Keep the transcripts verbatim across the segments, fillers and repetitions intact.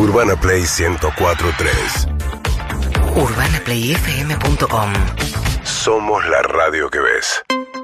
Urbana Play ciento cuatro punto tres. urbana play f m punto com. Somos la radio que ves.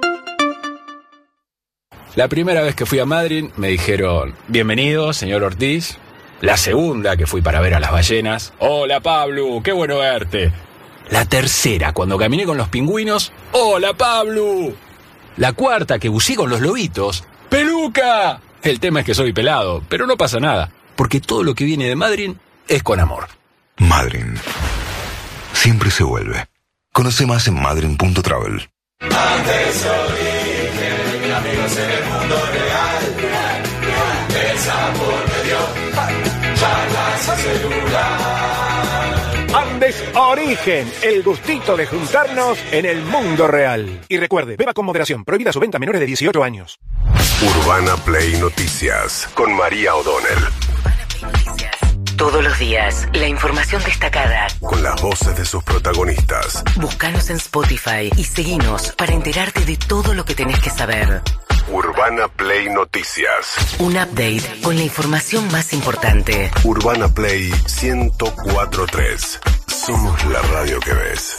La primera vez que fui a Madrid me dijeron, bienvenido, señor Ortiz. La segunda, que fui para ver a las ballenas, hola Pablo, qué bueno verte. La tercera, cuando caminé con los pingüinos, hola Pablo. La cuarta, que buceé con los lobitos, ¡peluca! El tema es que soy pelado, pero no pasa nada, porque todo lo que viene de Madrid es con amor. Madrid. Siempre se vuelve. Conoce más en madrid punto travel. Antes origen, mi amigos en el mundo real. El sabor me dio charlas y celular. Andes Origen, el gustito de juntarnos en el mundo real. Y recuerde, beba con moderación, prohibida su venta a menores de dieciocho años. Urbana Play Noticias, con María O'Donnell. Todos los días, la información destacada. Con las voces de sus protagonistas. Búscanos en Spotify y seguinos para enterarte de todo lo que tenés que saber. Urbana Play Noticias. Un update con la información más importante. Urbana Play ciento cuatro punto tres. Somos la radio que ves.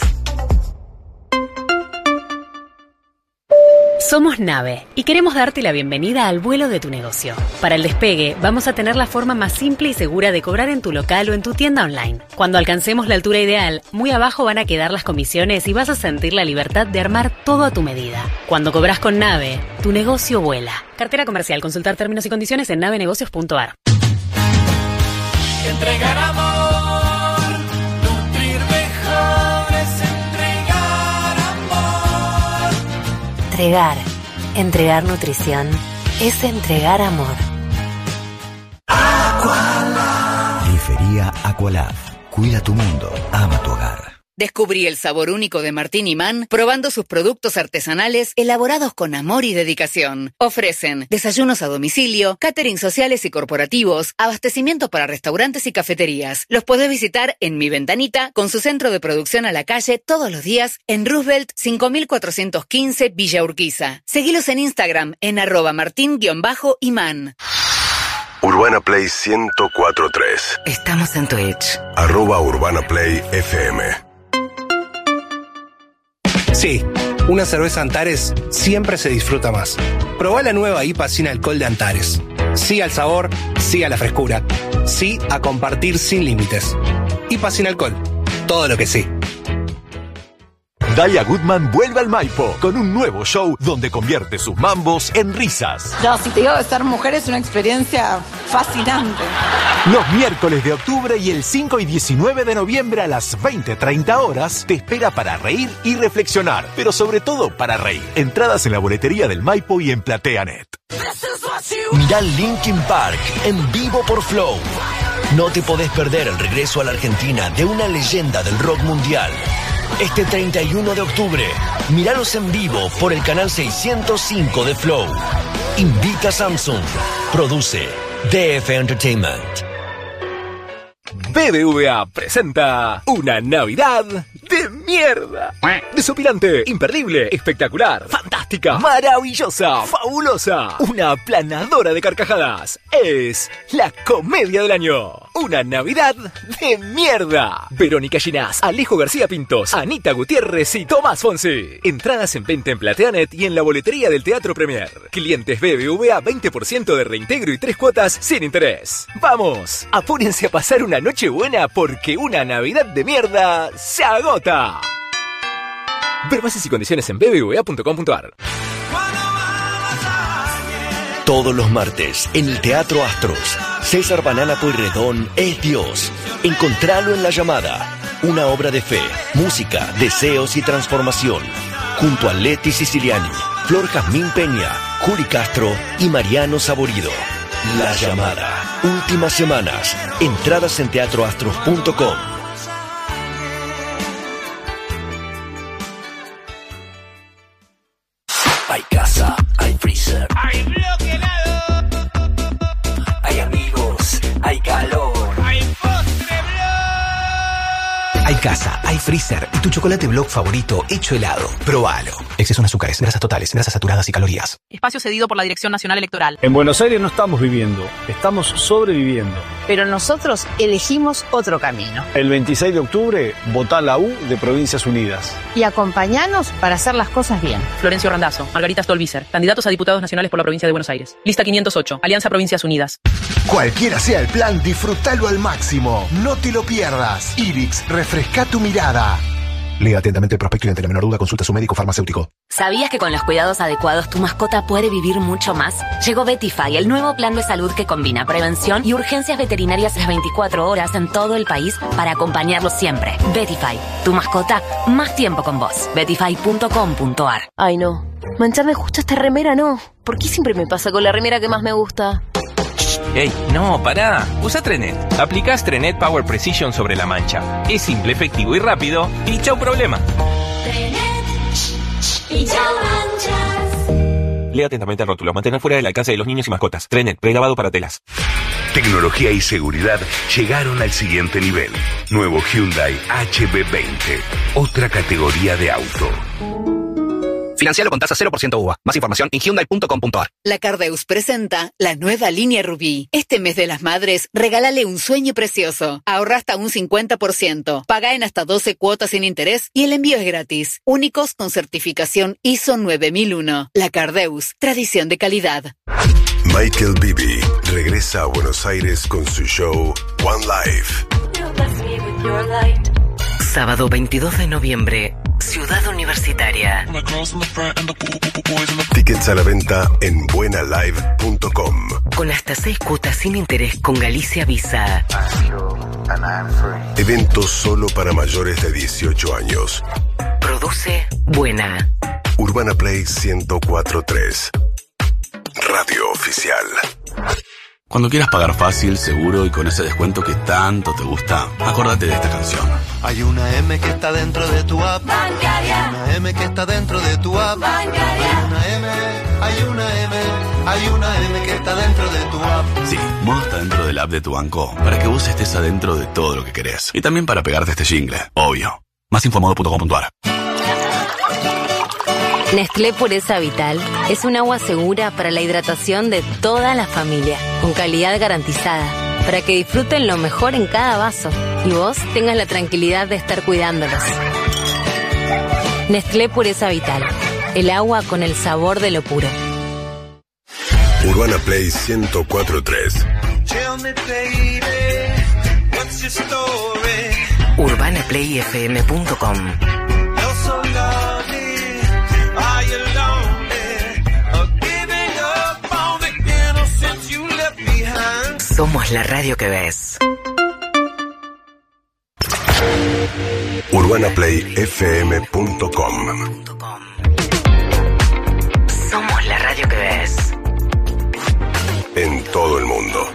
Somos Nave y queremos darte la bienvenida al vuelo de tu negocio. Para el despegue, vamos a tener la forma más simple y segura de cobrar en tu local o en tu tienda online. Cuando alcancemos la altura ideal, muy abajo van a quedar las comisiones y vas a sentir la libertad de armar todo a tu medida. Cuando cobras con Nave, tu negocio vuela. Cartera comercial. Consultar términos y condiciones en nave negocios punto a r. Entregar amor, nutrir mejor es entregar amor. Entregar, entregar nutrición, es entregar amor. Aqualab. Grifería Aqualab. Cuida tu mundo, ama tu hogar. Descubrí el sabor único de Martín y Man probando sus productos artesanales elaborados con amor y dedicación. Ofrecen desayunos a domicilio, catering sociales y corporativos, abastecimiento para restaurantes y cafeterías. Los podés visitar en Mi Ventanita con su centro de producción a la calle todos los días en Roosevelt cinco mil cuatrocientos quince Villa Urquiza. Seguilos en Instagram en arroba martín-iman. Urbana Play ciento cuatro punto tres. Estamos en Twitch. Arroba Urbana Play F M. Sí, una cerveza Antares siempre se disfruta más. Probá la nueva I P A sin alcohol de Antares. Sí al sabor, sí a la frescura. Sí a compartir sin límites. I P A sin alcohol. Todo lo que sí. Dalia Goodman vuelve al Maipo con un nuevo show donde convierte sus mambos en risas. No, si te digo que ser mujer es una experiencia fascinante. Los miércoles de octubre y el cinco y diecinueve de noviembre a las veinte treinta horas te espera para reír y reflexionar, pero sobre todo para reír. Entradas en la boletería del Maipo y en PlateaNet. Mirá Linkin Park en vivo por Flow. No te podés perder el regreso a la Argentina de una leyenda del rock mundial. Este treinta y uno de octubre, míralos en vivo por el canal seiscientos cinco de Flow. Invita Samsung. Produce D F Entertainment. B B V A presenta una Navidad de mierda. Desopilante, imperdible, espectacular, fantástica, maravillosa, fabulosa. Una aplanadora de carcajadas. Es la comedia del año. Una Navidad de mierda. Verónica Ginás, Alejo García Pintos, Anita Gutiérrez y Tomás Fonsi. Entradas en venta en PlateaNet y en la boletería del Teatro Premier. Clientes B B V A veinte por ciento de reintegro y tres cuotas sin interés. Vamos, apúrense a pasar una noche buena porque una Navidad de mierda se agota. Ver bases y condiciones en b b v a punto com punto a r. Todos los martes, en el Teatro Astros, César Banana Pueyrredón es Dios. Encontralo en La Llamada. Una obra de fe, música, deseos y transformación. Junto a Leti Siciliani, Flor Jazmín Peña, Juli Castro y Mariano Saborido. La Llamada. Últimas semanas. Entradas en teatro astros punto com. Hay casa, hay freezer, hay bloque helado, hay amigos, hay calor, hay postre blog. Hay casa hay freezer y tu chocolate Block favorito hecho helado. Probalo. Exceso en azúcares, grasas totales, grasas saturadas y calorías. Espacio cedido por la Dirección Nacional Electoral. En Buenos Aires no estamos viviendo, estamos sobreviviendo. Pero nosotros elegimos otro camino. El veintiséis de octubre, votá la U de Provincias Unidas. Y acompañanos para hacer las cosas bien. Florencio Randazzo, Margarita Stolbizer, candidatos a diputados nacionales por la provincia de Buenos Aires. Lista quinientos ocho, Alianza Provincias Unidas. Cualquiera sea el plan, disfrútalo al máximo. No te lo pierdas. Ibix, refresca tu mirada. Lea atentamente el prospecto y ante la menor duda consulta a su médico farmacéutico. ¿Sabías que con los cuidados adecuados tu mascota puede vivir mucho más? Llegó Vetify, el nuevo plan de salud que combina prevención y urgencias veterinarias las veinticuatro horas en todo el país para acompañarlos siempre. Vetify, tu mascota, más tiempo con vos. vetify punto com punto ar. Ay no, mancharme justo esta remera no. ¿Por qué siempre me pasa con la remera que más me gusta? ¡Ey! ¡No, pará! Usa Trenet. Aplicás Trenet Power Precision sobre la mancha. Es simple, efectivo y rápido. Y chau problema. Trenet y chau manchas. Lea atentamente el rótulo. Mantener fuera del alcance de los niños y mascotas. Trenet, pregrabado para telas. Tecnología y seguridad llegaron al siguiente nivel. Nuevo Hyundai H B veinte. Otra categoría de auto. Financialo con tasa cero por ciento U V A. Más información en hyundai punto com punto ar. La Cardeus presenta la nueva línea Rubí. Este mes de las madres, regálale un sueño precioso. Ahorra hasta un cincuenta por ciento. Paga en hasta doce cuotas sin interés y el envío es gratis. Únicos con certificación I S O nueve mil uno. La Cardeus, tradición de calidad. Michael Bibi regresa a Buenos Aires con su show One Life. Sábado veintidós de noviembre, Ciudad Universitaria. Tickets a la venta en buena live punto com. Con hasta seis cuotas sin interés con Galicia Visa. Evento solo para mayores de dieciocho años. Produce Buena. Urbana Play ciento cuatro punto tres. Radio oficial. Cuando quieras pagar fácil, seguro y con ese descuento que tanto te gusta, acórdate de esta canción. Hay una M que está dentro de tu app bancaria. Hay una M que está dentro de tu app bancaria. Hay una M, hay una M, hay una M que está dentro de tu app. Sí, Modo está dentro del app de tu banco, para que vos estés adentro de todo lo que querés. Y también para pegarte este jingle, obvio. Más info modo punto com punto ar. Nestlé Pureza Vital es un agua segura para la hidratación de toda la familia, con calidad garantizada, para que disfruten lo mejor en cada vaso y vos tengas la tranquilidad de estar cuidándolos. Nestlé Pureza Vital, el agua con el sabor de lo puro. Urbana Play ciento cuatro punto tres. urbana play f m punto com. Somos la radio que ves. urbana play f m punto com. Somos la radio que ves. En todo el mundo.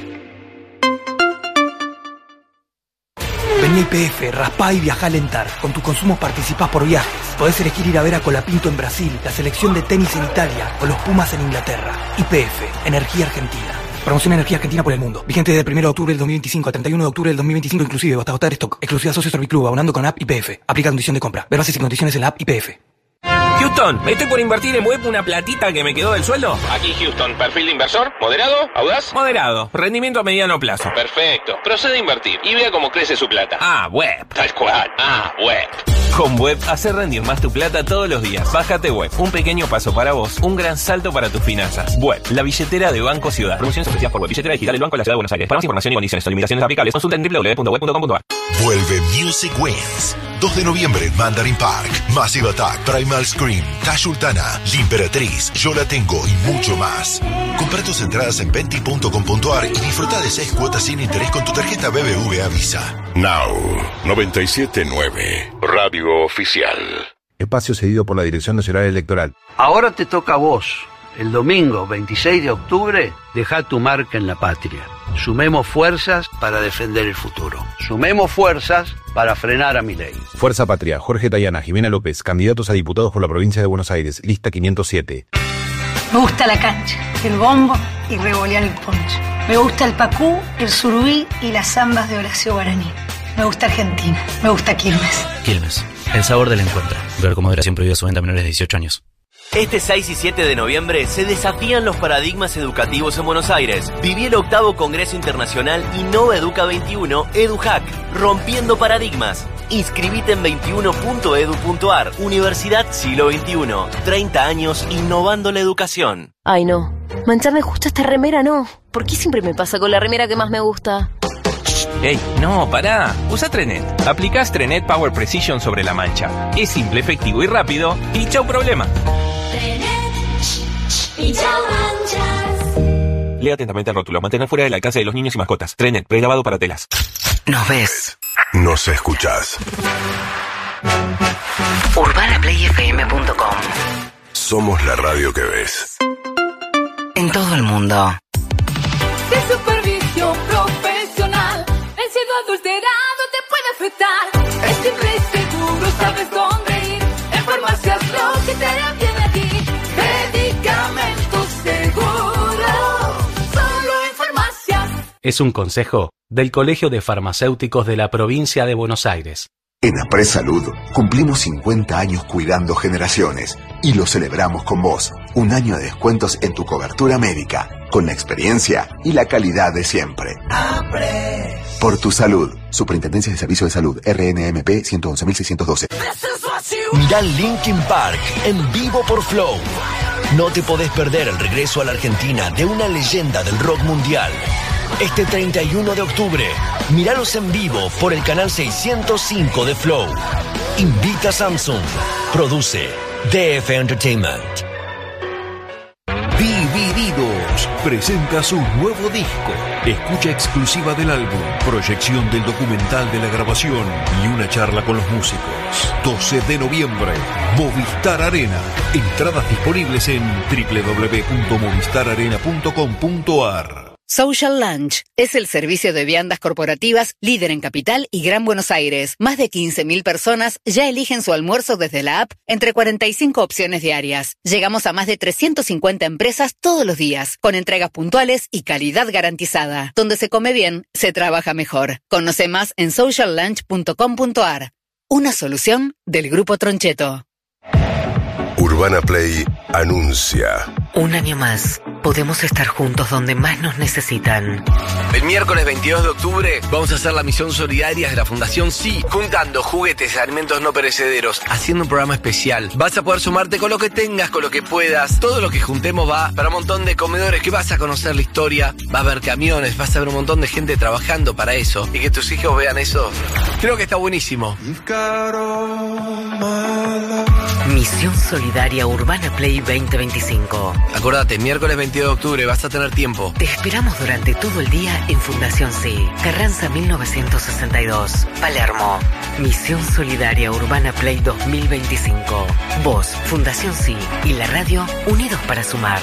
Vení a Y P F, raspá y viajá a alentar. Con tu consumo participás por viajes. Podés elegir ir a ver a Colapinto en Brasil, la selección de tenis en Italia o los Pumas en Inglaterra. Y P F, Energía Argentina. Promoción Energía Argentina por el mundo. Vigente desde el primero de octubre del dos mil veinticinco al treinta y uno de octubre del dos mil veinticinco inclusive, hasta agotar stock. Exclusiva Socio Serviclub, abonando con app Y P F. Aplica condición de compra. Ver bases y condiciones en la app Y P F. Houston, ¿me estoy por invertir en web una platita que me quedó del sueldo? Aquí Houston, perfil de inversor, moderado, audaz. Moderado, rendimiento a mediano plazo. Perfecto, procede a invertir y vea cómo crece su plata. Ah, web. Tal cual, ah, web. Con Web, hacer rendir más tu plata todos los días. Bájate Web, un pequeño paso para vos, un gran salto para tus finanzas. Web, la billetera de Banco Ciudad. Promociones ofrecidas por Web, billetera digital del Banco de la Ciudad de Buenos Aires. Para más información y condiciones o limitaciones aplicables, consulta en w w w punto web punto com punto ar. Vuelve Music Wins. dos de noviembre en Mandarin Park. Massive Attack, Primal Scream, Tash Sultana, La Imperatriz, Yo la Tengo y mucho más. Compra tus entradas en venti punto com punto ar y disfruta de seis cuotas sin interés con tu tarjeta B B V A Visa. Now, noventa y siete punto nueve, Radio Oficial. Espacio cedido por la Dirección Nacional Electoral. Ahora te toca a vos. El domingo veintiséis de octubre, deja tu marca en la patria. Sumemos fuerzas para defender el futuro. Sumemos fuerzas para frenar a Milei. Fuerza Patria, Jorge Tayana, Jimena López, candidatos a diputados por la provincia de Buenos Aires, lista quinientos siete. Me gusta la cancha, el bombo y revolear el poncho. Me gusta el pacú, el surubí y las zambas de Horacio Guaraní. Me gusta Argentina. Me gusta Quilmes. Quilmes, el sabor del encuentro. Ver cómo moderación prohibida su venta a menores de dieciocho años. Este seis y siete de noviembre se desafían los paradigmas educativos en Buenos Aires. Viví el octavo Congreso Internacional Innova Educa veintiuno, EduHack, rompiendo paradigmas. Inscribite en veintiuno punto edu punto ar. Universidad Siglo veintiuno. treinta años innovando la educación. Ay, no. Mancharme justo esta remera, no. ¿Por qué siempre me pasa con la remera que más me gusta? ¡Ey! No, pará. Usa Trenet. Aplicás Trenet Power Precision sobre la mancha. Es simple, efectivo y rápido. Y chau problema. Y chau manchas. Lea atentamente el rótulo. Mantener fuera del alcance de los niños y mascotas. Trenet, prelavado para telas. Nos ves. Nos escuchás. urbana play f m punto com. Somos la radio que ves. En todo el mundo. De supervisión profesional. El cielo adulterado te puede afectar. Es simple y seguro, sabes dónde ir. En farmacias lo que te hará bien a ti. Medicamentos seguros. Solo en farmacias. Es un consejo del Colegio de Farmacéuticos de la Provincia de Buenos Aires. En Apres Salud cumplimos cincuenta años cuidando generaciones y lo celebramos con vos. Un año de descuentos en tu cobertura médica, con la experiencia y la calidad de siempre. Apres. Por tu salud. Superintendencia de Servicio de Salud, R N M P ciento once mil seiscientos doce. Mirá Linkin Park en vivo por Flow. No te podés perder el regreso a la Argentina de una leyenda del rock mundial. Este treinta y uno de octubre, míralos en vivo por el canal seiscientos cinco de Flow. Invita a Samsung. Produce D F Entertainment. Divididos presenta su nuevo disco. Escucha exclusiva del álbum, proyección del documental de la grabación y una charla con los músicos. doce de noviembre, Movistar Arena. Entradas disponibles en doble u doble u doble u punto movistar arena punto com punto ar. Social Lunch es el servicio de viandas corporativas líder en Capital y Gran Buenos Aires. Más de quince mil personas ya eligen su almuerzo desde la app entre cuarenta y cinco opciones diarias. Llegamos a más de trescientas cincuenta empresas todos los días, con entregas puntuales y calidad garantizada. Donde se come bien, se trabaja mejor. Conoce más en social lunch punto com punto ar. Una solución del Grupo Troncheto. Urbana Play anuncia. Un año más, podemos estar juntos donde más nos necesitan. El miércoles veintidós de octubre vamos a hacer la misión solidaria de la Fundación Sí, juntando juguetes y alimentos no perecederos, haciendo un programa especial. Vas a poder sumarte con lo que tengas, con lo que puedas. Todo lo que juntemos va para un montón de comedores que vas a conocer la historia, va a haber camiones, vas a ver un montón de gente trabajando para eso. Y que tus hijos vean eso, creo que está buenísimo. Misión Solidaria Urbana Play veinte veinticinco. Acordate, miércoles veintidós de octubre vas a tener tiempo. Te esperamos durante todo el día en Fundación Sí, Carranza mil novecientos sesenta y dos, Palermo. Misión Solidaria Urbana Play dos mil veinticinco. Vos, Fundación Sí y la radio unidos para sumar.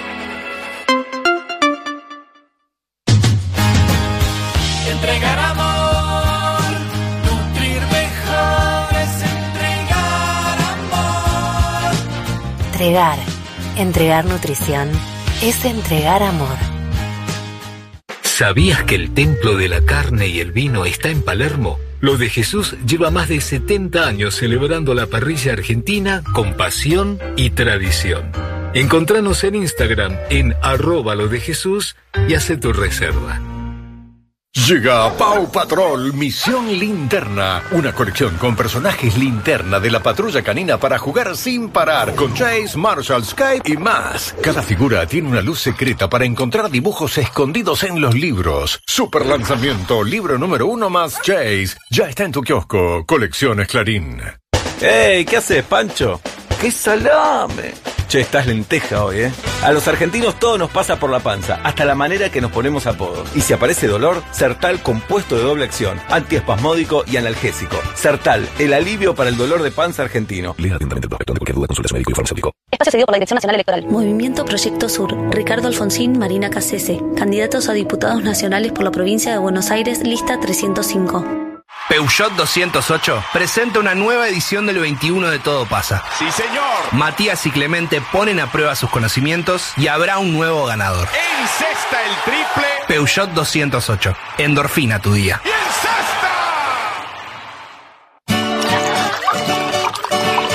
Entregar amor, nutrir mejor es entregar amor. Entregar. Entregar nutrición es entregar amor. ¿Sabías que el templo de la carne y el vino está en Palermo? Lo de Jesús lleva más de setenta años celebrando la parrilla argentina con pasión y tradición. Encontranos en Instagram en arroba lo de Jesús y hace tu reserva. Llega a Paw Patrol Misión Linterna, una colección con personajes linterna de la patrulla canina para jugar sin parar con Chase, Marshall, Skype y más. Cada figura tiene una luz secreta para encontrar dibujos escondidos en los libros. Super lanzamiento, libro número uno más Chase. Ya está en tu kiosco. Colecciones Clarín. ¡Ey! ¿Qué haces, Pancho? ¡Qué salame! Che, estás lenteja hoy, ¿eh? A los argentinos todo nos pasa por la panza, hasta la manera que nos ponemos apodos. Y si aparece dolor, Sertal compuesto de doble acción, antiespasmódico y analgésico. Sertal, el alivio para el dolor de panza argentino. Lea atentamente el prospecto. De cualquier duda, consulte a su médico y farmacéutico. Espacio cedido por la Dirección Nacional Electoral. Movimiento Proyecto Sur. Ricardo Alfonsín, Marina Cassese. Candidatos a diputados nacionales por la provincia de Buenos Aires, lista trescientos cinco. Peugeot doscientos ocho presenta una nueva edición del veintiuno de Todo Pasa. ¡Sí, señor! Matías y Clemente ponen a prueba sus conocimientos y habrá un nuevo ganador. ¡Encesta el triple! Peugeot doscientos ocho. Endorfina tu día. ¡Y encesta!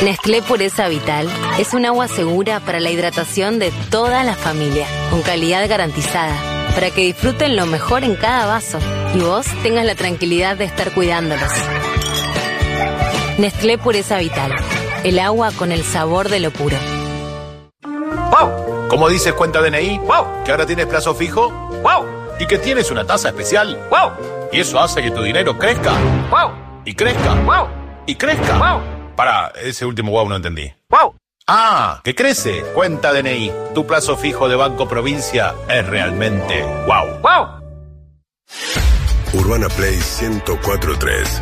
Nestlé Pureza Vital es un agua segura para la hidratación de toda la familia, con calidad garantizada, para que disfruten lo mejor en cada vaso y vos tengas la tranquilidad de estar cuidándolos. Nestlé Pureza Vital, el agua con el sabor de lo puro. ¡Wow! ¿Cómo dices cuenta D N I? ¡Wow! ¿Que ahora tienes plazo fijo? ¡Wow! ¿Y que tienes una tasa especial? ¡Wow! Y eso hace que tu dinero crezca. ¡Wow! Y crezca. ¡Wow! Y crezca. ¡Wow! Pará, ese último wow no entendí. ¡Wow! Ah, que crece. Cuenta D N I. Tu plazo fijo de Banco Provincia es realmente wow. ¡Wow! Urbana Play ciento cuatro punto tres.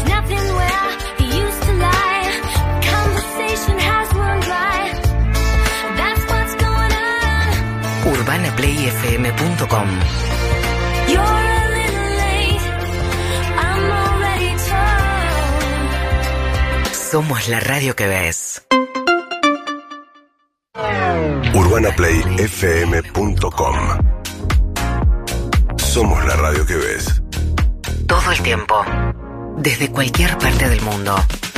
urbana play f m punto com. Somos la radio que ves. urbana play f m punto com. Somos la radio que ves. Todo el tiempo. Desde cualquier parte del mundo.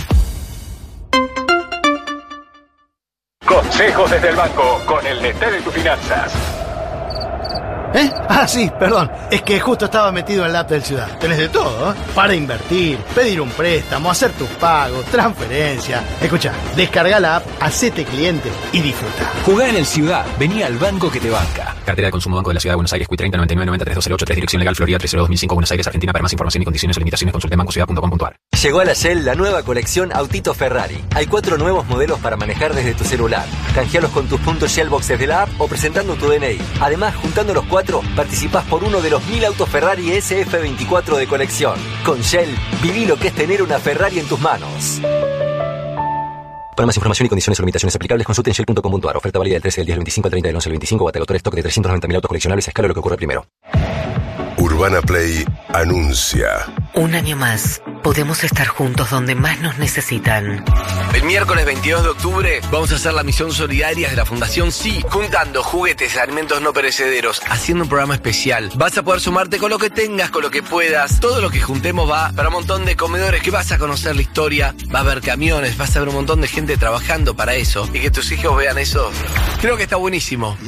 Consejos desde el banco con el Nestlé de tus finanzas. ¿Eh? Ah, sí, perdón. Es que justo estaba metido en la app del Ciudad. Tenés de todo, ¿eh? Para invertir, pedir un préstamo, hacer tus pagos, transferencia. Escucha, descarga la app, hacete cliente y disfruta. Jugá en el Ciudad. Vení al banco que te banca. Cartera de consumo Banco de la Ciudad de Buenos Aires, Q treinta noventa y nueve noventa tres dos cero ocho tres, dirección legal Florida tres cero dos mil cinco, Buenos Aires, Argentina. Para más información y condiciones o limitaciones consulte en bancociudad punto com punto a r. Llegó a la Shell la nueva colección Autito Ferrari. Hay cuatro nuevos modelos para manejar desde tu celular. Canjealos con tus puntos Shellbox desde la app o presentando tu D N I. Además, juntando los cuatro, participás por uno de los mil autos Ferrari S F veinticuatro de colección. Con Shell, viví lo que es tener una Ferrari en tus manos. Para más información y condiciones o limitaciones aplicables, consulte en shell punto com punto a r. Oferta válida del trece del diez del veinticinco al treinta del once del veinticinco. Batelotor stock de trescientos noventa mil autos coleccionables a escala, lo que ocurre primero. Urbana Play anuncia. Un año más. Podemos estar juntos donde más nos necesitan. El miércoles veintidós de octubre vamos a hacer la misión solidaria de la Fundación Sí, juntando juguetes, alimentos no perecederos, haciendo un programa especial. Vas a poder sumarte con lo que tengas, con lo que puedas. Todo lo que juntemos va para un montón de comedores que vas a conocer la historia. Va a haber camiones, vas a ver un montón de gente trabajando para eso. Y que tus hijos vean eso. Creo que está buenísimo.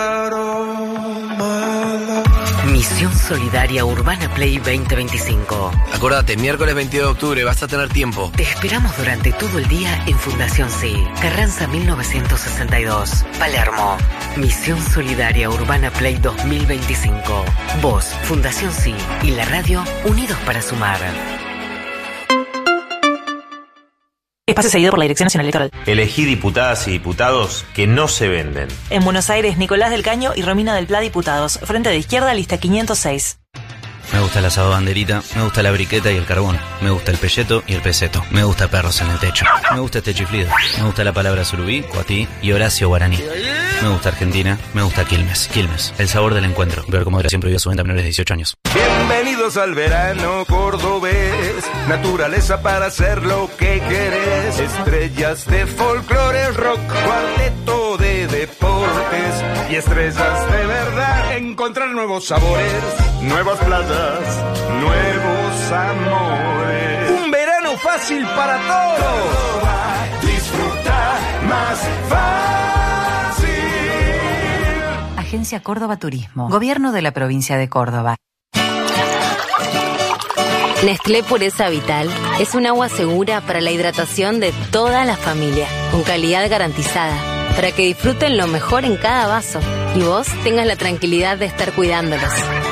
Misión Solidaria Urbana Play veinte veinticinco. Acordate, miércoles veintidós de octubre vas a tener tiempo. Te esperamos durante todo el día en Fundación Sí, Carranza mil novecientos sesenta y dos, Palermo. Misión Solidaria Urbana Play dos mil veinticinco. Vos, Fundación Sí y la radio unidos para sumar. Espacio seguido por la Dirección Nacional Electoral. Elegí diputadas y diputados que no se venden. En Buenos Aires, Nicolás del Caño y Romina del Pla, diputados. Frente de Izquierda, lista quinientos seis. Me gusta el asado banderita, me gusta la briqueta y el carbón, me gusta el pelleto y el peseto, me gusta perros en el techo, me gusta este chiflido, me gusta la palabra surubí, cuatí y Horacio Guaraní. Me gusta Argentina, me gusta Quilmes, Quilmes, el sabor del encuentro, ver cómo era siempre vivió su venta a menores de dieciocho años. Bienvenidos al verano cordobés, naturaleza para hacer lo que querés, estrellas de folclore, rock, cuarteto de deportes y estrellas de verdad, encontrar nuevos sabores, nuevas playas, nuevos amores. Un verano fácil para todos. Disfruta más fácil. Agencia Córdoba Turismo. Gobierno de la provincia de Córdoba. Nestlé Pureza Vital es un agua segura para la hidratación de toda la familia, con calidad garantizada, para que disfruten lo mejor en cada vaso y vos tengas la tranquilidad de estar cuidándolos.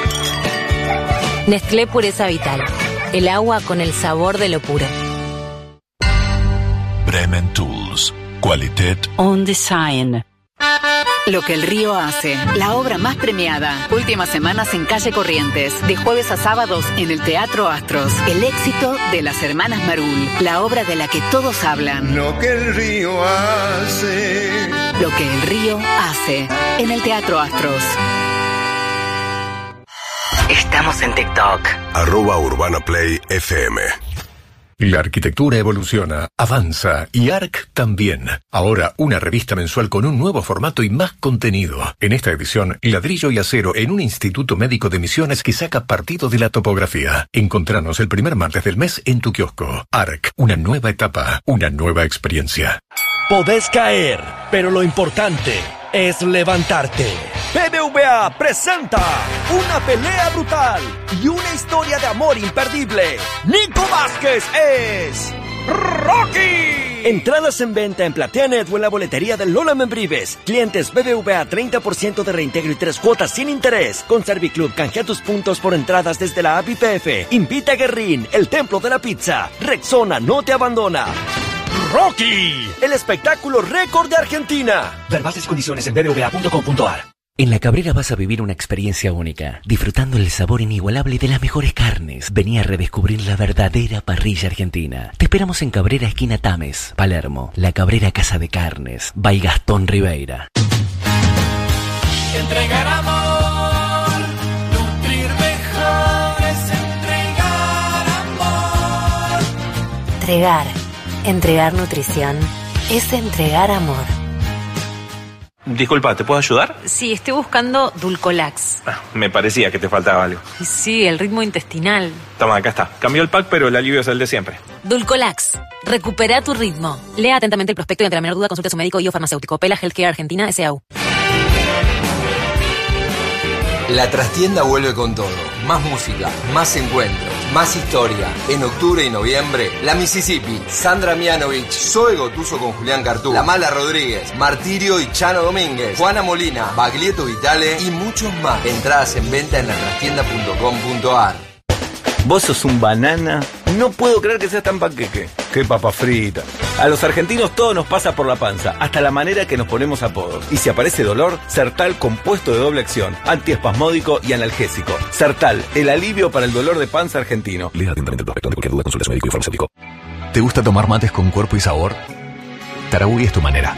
Nestlé Pureza Vital, el agua con el sabor de lo puro. Bremen Tools, Qualität On Design. Lo que el río hace, la obra más premiada. Últimas semanas en Calle Corrientes, de jueves a sábados en el Teatro Astros. El éxito de las hermanas Marul, la obra de la que todos hablan. Lo que el río hace. Lo que el río hace, en el Teatro Astros. Estamos en TikTok. Arroba Urbana Play F M. La arquitectura evoluciona, avanza y A R C también. Ahora una revista mensual con un nuevo formato y más contenido. En esta edición, ladrillo y acero en un instituto médico de Misiones que saca partido de la topografía. Encontranos el primer martes del mes en tu kiosco. A R C, una nueva etapa, una nueva experiencia. Podés caer, pero lo importante es levantarte. B B V A presenta una pelea brutal y una historia de amor imperdible. Nico Vázquez es Rocky. Entradas en venta en PlateaNet o en la boletería de Lola Membrives. Clientes B B V A treinta por ciento de reintegro y tres cuotas sin interés. Con Serviclub canjea tus puntos por entradas desde la app I P F. Invita a Guerrín, el templo de la pizza. Rexona no te abandona. Rocky, el espectáculo récord de Argentina. Ver bases y condiciones en b b v a punto com punto a r. En La Cabrera vas a vivir una experiencia única, disfrutando el sabor inigualable de las mejores carnes. Vení a redescubrir la verdadera parrilla argentina. Te esperamos en Cabrera, esquina Tames, Palermo. La Cabrera Casa de Carnes, by Gastón Ribeira. Entregar amor, nutrir mejor es entregar amor. Entregar. Entregar nutrición es entregar amor. Disculpa, ¿te puedo ayudar? Sí, estoy buscando Dulcolax. Ah, me parecía que te faltaba algo. Sí, el ritmo intestinal. Toma, acá está. Cambió el pack, pero el alivio es el de siempre. Dulcolax. Recupera tu ritmo. Lea atentamente el prospecto y ante la menor duda consulte a su médico y o farmacéutico. Pela Healthcare Argentina S A U. La trastienda vuelve con todo. Más música, más encuentros, más historia. En octubre y noviembre, La Mississippi, Sandra Mianovich, Zoe Gotuso con Julián Cartú, La Mala Rodríguez, Martirio y Chano Domínguez, Juana Molina, Baglietto Vitale y muchos más. Entradas en venta en la trastienda punto com punto a r. Vos sos un banana. No puedo creer que seas tan panqueque. Qué papa frita. A los argentinos todo nos pasa por la panza, hasta la manera que nos ponemos apodos. Y si aparece dolor, Sertal compuesto de doble acción, antiespasmódico y analgésico. Sertal, el alivio para el dolor de panza argentino. Lea atentamente el prospecto. Ante cualquier duda, consulta a su médico y farmacéutico. ¿Te gusta tomar mates con cuerpo y sabor? Tarahui es tu manera.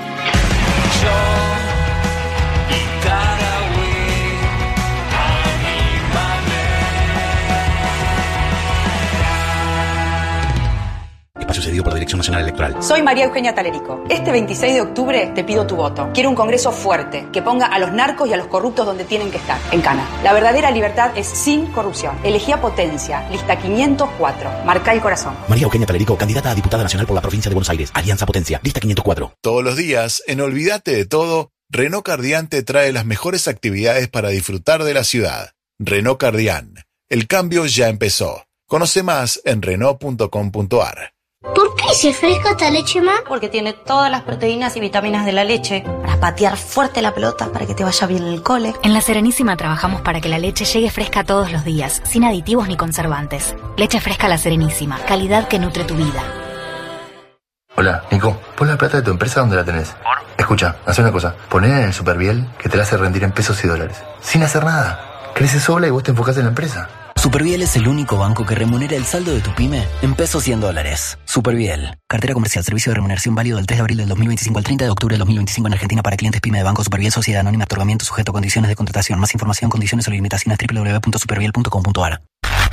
Sucedido por la Dirección Nacional Electoral. Soy María Eugenia Talerico. Este veintiséis de octubre te pido tu voto. Quiero un Congreso fuerte, que ponga a los narcos y a los corruptos donde tienen que estar, en Cana. La verdadera libertad es sin corrupción. Elegí a Potencia, lista quinientos cuatro. Marca el corazón. María Eugenia Talerico, candidata a diputada nacional por la provincia de Buenos Aires. Alianza Potencia, lista quinientos cuatro. Todos los días, en Olvídate de Todo, Renault Cardián te trae las mejores actividades para disfrutar de la ciudad. Renault Cardián. El cambio ya empezó. Conoce más en renault punto com punto a r. ¿Por qué dice fresca esta leche, ma? Porque tiene todas las proteínas y vitaminas de la leche para patear fuerte la pelota, para que te vaya bien el cole. En La Serenísima trabajamos para que la leche llegue fresca todos los días, sin aditivos ni conservantes. Leche fresca La Serenísima, calidad que nutre tu vida. Hola, Nico, pon la plata de tu empresa donde la tenés. ¿Por? Escucha, haz una cosa, ponela en el Superviel que te la hace rendir en pesos y dólares. Sin hacer nada. Crece sola y vos te enfocás en la empresa. Superviel es el único banco que remunera el saldo de tu pyme en pesos y en dólares. Superviel. Cartera comercial. Servicio de remuneración válido del tres de abril del dos mil veinticinco al treinta de octubre del dos mil veinticinco en Argentina para clientes pyme de Banco Superviel Sociedad Anónima. Otorgamiento sujeto a condiciones de contratación. Más información, condiciones o limitaciones doble u doble u doble u punto superviel punto com punto a r.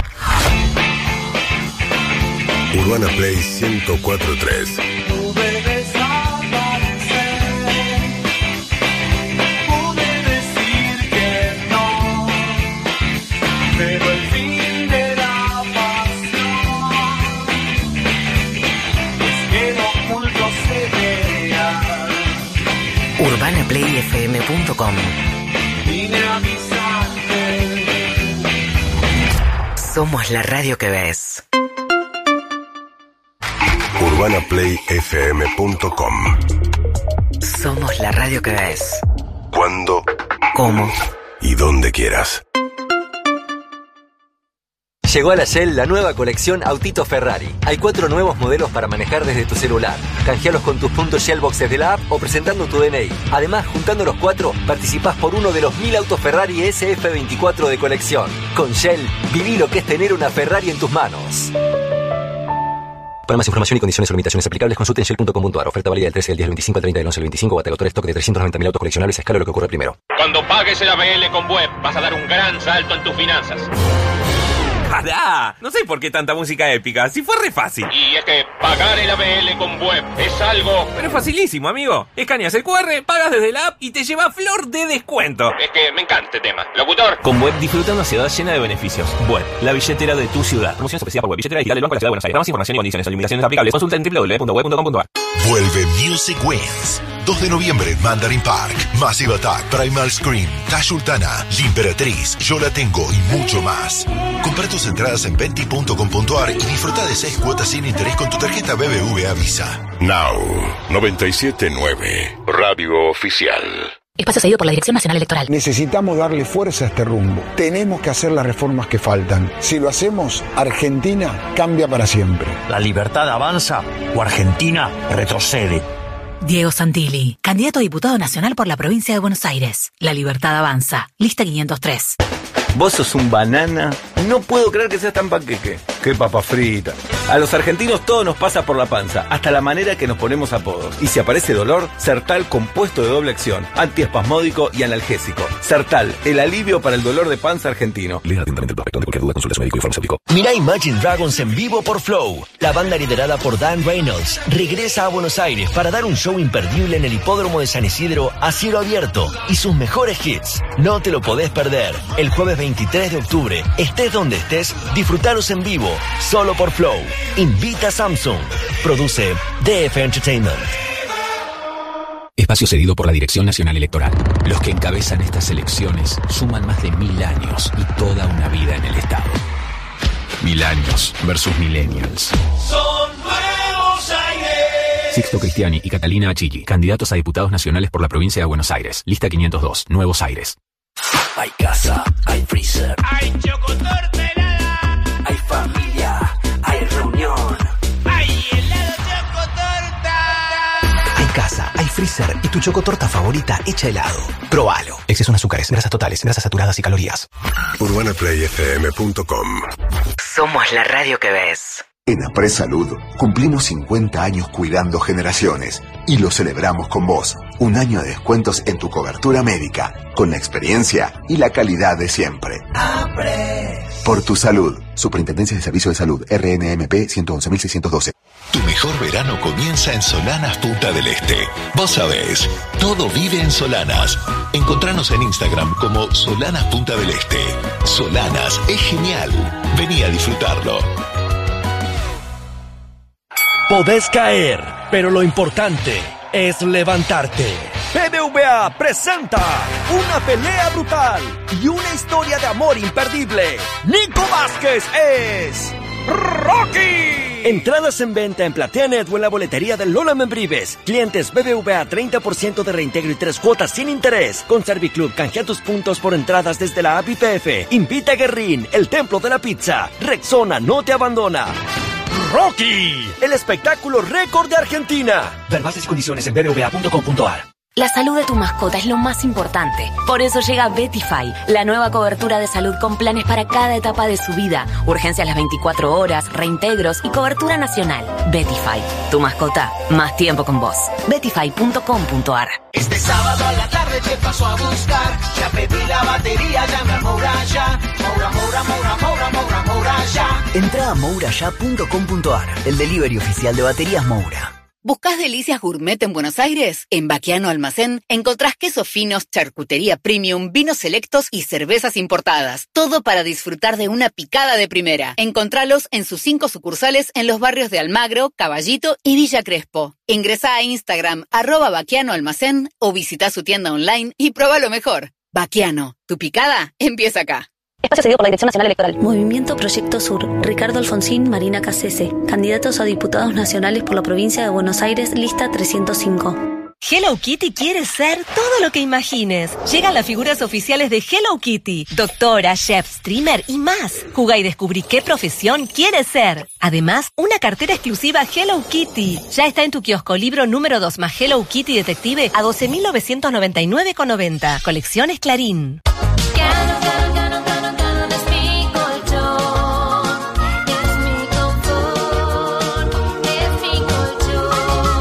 Urbana Play ciento cuatro punto tres. urbana play f m punto com. Somos la radio que ves. urbana play f m punto com. Somos la radio que ves. Cuando, cómo y donde quieras. Llegó a la Shell la nueva colección Autito Ferrari. Hay cuatro nuevos modelos para manejar desde tu celular. Canjealos con tus puntos Shell Boxes de la app o presentando tu D N I. Además, juntando los cuatro, participás por uno de los mil autos Ferrari S F veinticuatro de colección. Con Shell, viví lo que es tener una Ferrari en tus manos. Para más información y condiciones o limitaciones aplicables, consulte en shell punto com punto a r. Oferta válida del trece del diez al veinticinco al treinta del once al veinticinco. Batagotor stock de trescientos noventa mil autos coleccionables a escala lo que ocurre primero. Cuando pagues el A B L con Web, vas a dar un gran salto en tus finanzas. Pará, no sé por qué tanta música épica, si fue re fácil. Y es que pagar el A B L con web es algo... Pero es facilísimo, amigo. Escaneas el cu erre, pagas desde la app y te lleva flor de descuento. Es que me encanta este tema. Locutor. Con Web disfruta una ciudad llena de beneficios. Web, la billetera de tu ciudad. Promociones ofrecidas por Web, billetera digital del Banco de la Ciudad de Buenos Aires. Más información y condiciones o limitaciones aplicables. Consulta en doble u doble u doble u punto web punto com punto a r. Vuelve Music Wins. dos de noviembre en Mandarin Park. Massive Attack, Primal Scream, Tash Sultana, La Imperatriz, Yo la Tengo y mucho más. Compra tus entradas en venti punto com punto a r y disfruta de seis cuotas sin interés con tu tarjeta B B V A Visa. Now, noventa y siete punto nueve, Radio Oficial. Espacio cedido por la Dirección Nacional Electoral. Necesitamos darle fuerza a este rumbo. Tenemos que hacer las reformas que faltan. Si lo hacemos, Argentina cambia para siempre. ¿La libertad avanza o Argentina retrocede? Diego Santilli, candidato a diputado nacional por la provincia de Buenos Aires. La libertad avanza. Lista quinientos tres. Vos sos un banana. No puedo creer que seas tan panqueque. Qué papa frita. A los argentinos todo nos pasa por la panza, hasta la manera que nos ponemos apodos. Y si aparece dolor, Sertal compuesto de doble acción, antiespasmódico y analgésico. Sertal, el alivio para el dolor de panza argentino. Lea atentamente el prospecto. Ante cualquier duda, consulta a su médico y farmacéutico. Mirá Imagine Dragons en vivo por Flow. La banda liderada por Dan Reynolds regresa a Buenos Aires para dar un show imperdible en el hipódromo de San Isidro a cielo abierto y sus mejores hits. No te lo podés perder. El jueves veintitrés de octubre, estés donde estés, disfrutaros en vivo, solo por Flow. Invita a Samsung. Produce D F Entertainment. Espacio cedido por la Dirección Nacional Electoral. Los que encabezan estas elecciones suman más de mil años y toda una vida en el Estado. Mil años versus millennials. Son Nuevos Aires. Sixto Cristiani y Catalina Achilli, candidatos a diputados nacionales por la provincia de Buenos Aires. Lista quinientos dos, Nuevos Aires. Hay casa, hay freezer, Hay chocotorta helada. hay familia, hay reunión. Hay helado chocotorta. Hay casa, hay freezer y tu chocotorta favorita hecha helado. Probalo. Exceso en azúcares, grasas totales, grasas saturadas y calorías. urbana play f m punto com. Somos la radio que ves. En Apres Salud cumplimos cincuenta años cuidando generaciones y lo celebramos con vos. Un año de descuentos en tu cobertura médica, con la experiencia y la calidad de siempre. Apres. Por tu salud. Superintendencia de Servicio de Salud, R N M P ciento once mil seiscientos doce. Tu mejor verano comienza en Solanas Punta del Este. Vos sabés, todo vive en Solanas. Encontranos en Instagram como Solanas Punta del Este. Solanas es genial. Vení a disfrutarlo. Podés caer, pero lo importante es levantarte. B B V A presenta una pelea brutal y una historia de amor imperdible. Nico Vázquez es Rocky. Entradas en venta en PlateaNet o en la boletería del Lola Membrives. Clientes B B V A treinta por ciento de reintegro y tres cuotas sin interés. Con Serviclub canjea tus puntos por entradas desde la app I P F. Invita a Guerrín, el templo de la pizza. Rexona no te abandona. Rocky, el espectáculo récord de Argentina. Ver bases y condiciones en b b v a punto com punto a r. La salud de tu mascota es lo más importante. Por eso llega Betify, la nueva cobertura de salud con planes para cada etapa de su vida. Urgencias las veinticuatro horas, reintegros y cobertura nacional. Betify, tu mascota, más tiempo con vos. betify punto com punto a r. Este sábado a la tarde te paso a buscar. Ya pedí la batería, llama a Moura ya. Moura, Moura, Moura, Moura, Moura, Moura ya. Entra a moura ya punto com punto a r, el delivery oficial de baterías Moura. ¿Buscás delicias gourmet en Buenos Aires? En Baquiano Almacén encontrás quesos finos, charcutería premium, vinos selectos y cervezas importadas. Todo para disfrutar de una picada de primera. Encontralos en sus cinco sucursales en los barrios de Almagro, Caballito y Villa Crespo. Ingresá a Instagram, arroba Baquiano Almacén, o visita su tienda online y prueba lo mejor. Baquiano, tu picada empieza acá. Espacio cedido por la Dirección Nacional Electoral. Movimiento Proyecto Sur. Ricardo Alfonsín, Marina Cassese. Candidatos a diputados nacionales por la provincia de Buenos Aires, lista trescientos cinco. Hello Kitty quiere ser todo lo que imagines. Llegan las figuras oficiales de Hello Kitty. Doctora, chef, streamer y más. Jugá y descubrí qué profesión quieres ser. Además, una cartera exclusiva Hello Kitty. Ya está en tu kiosco libro número dos más Hello Kitty Detective a doce mil novecientos noventa y nueve con noventa. Colecciones Clarín.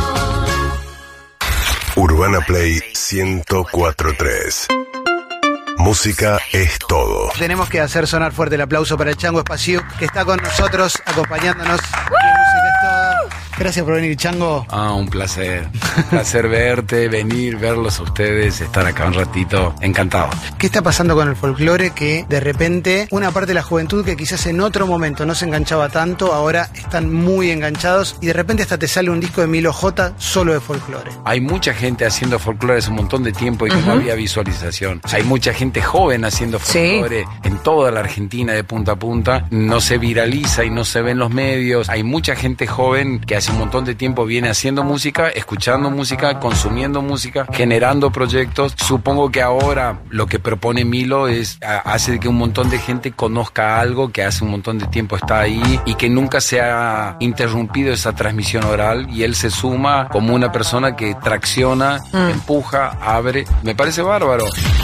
Urbana Play ciento cuatro punto tres. Música es todo. Tenemos que hacer sonar fuerte el aplauso para el Chango Espacio, que está con nosotros, acompañándonos. Música es todo. Gracias por venir, Chango. Ah, un placer. Un placer verte, venir, verlos a ustedes, estar acá un ratito. Encantado. ¿Qué está pasando con el folclore que de repente una parte de la juventud que quizás en otro momento no se enganchaba tanto, ahora están muy enganchados y de repente hasta te sale un disco de Milo J solo de folclore? Hay mucha gente haciendo folclore hace un montón de tiempo y que uh-huh. no había visualización. Hay mucha gente joven haciendo folclore sí. en toda la Argentina de punta a punta. No se viraliza y no se ve en los medios. Hay mucha gente joven que hace un montón de tiempo viene haciendo música, escuchando música, consumiendo música, generando proyectos. Supongo que ahora lo que propone Milo es hace que un montón de gente conozca algo que hace un montón de tiempo está ahí y que nunca se ha interrumpido esa transmisión oral, y él se suma como una persona que tracciona, mm. empuja, abre. Me parece bárbaro.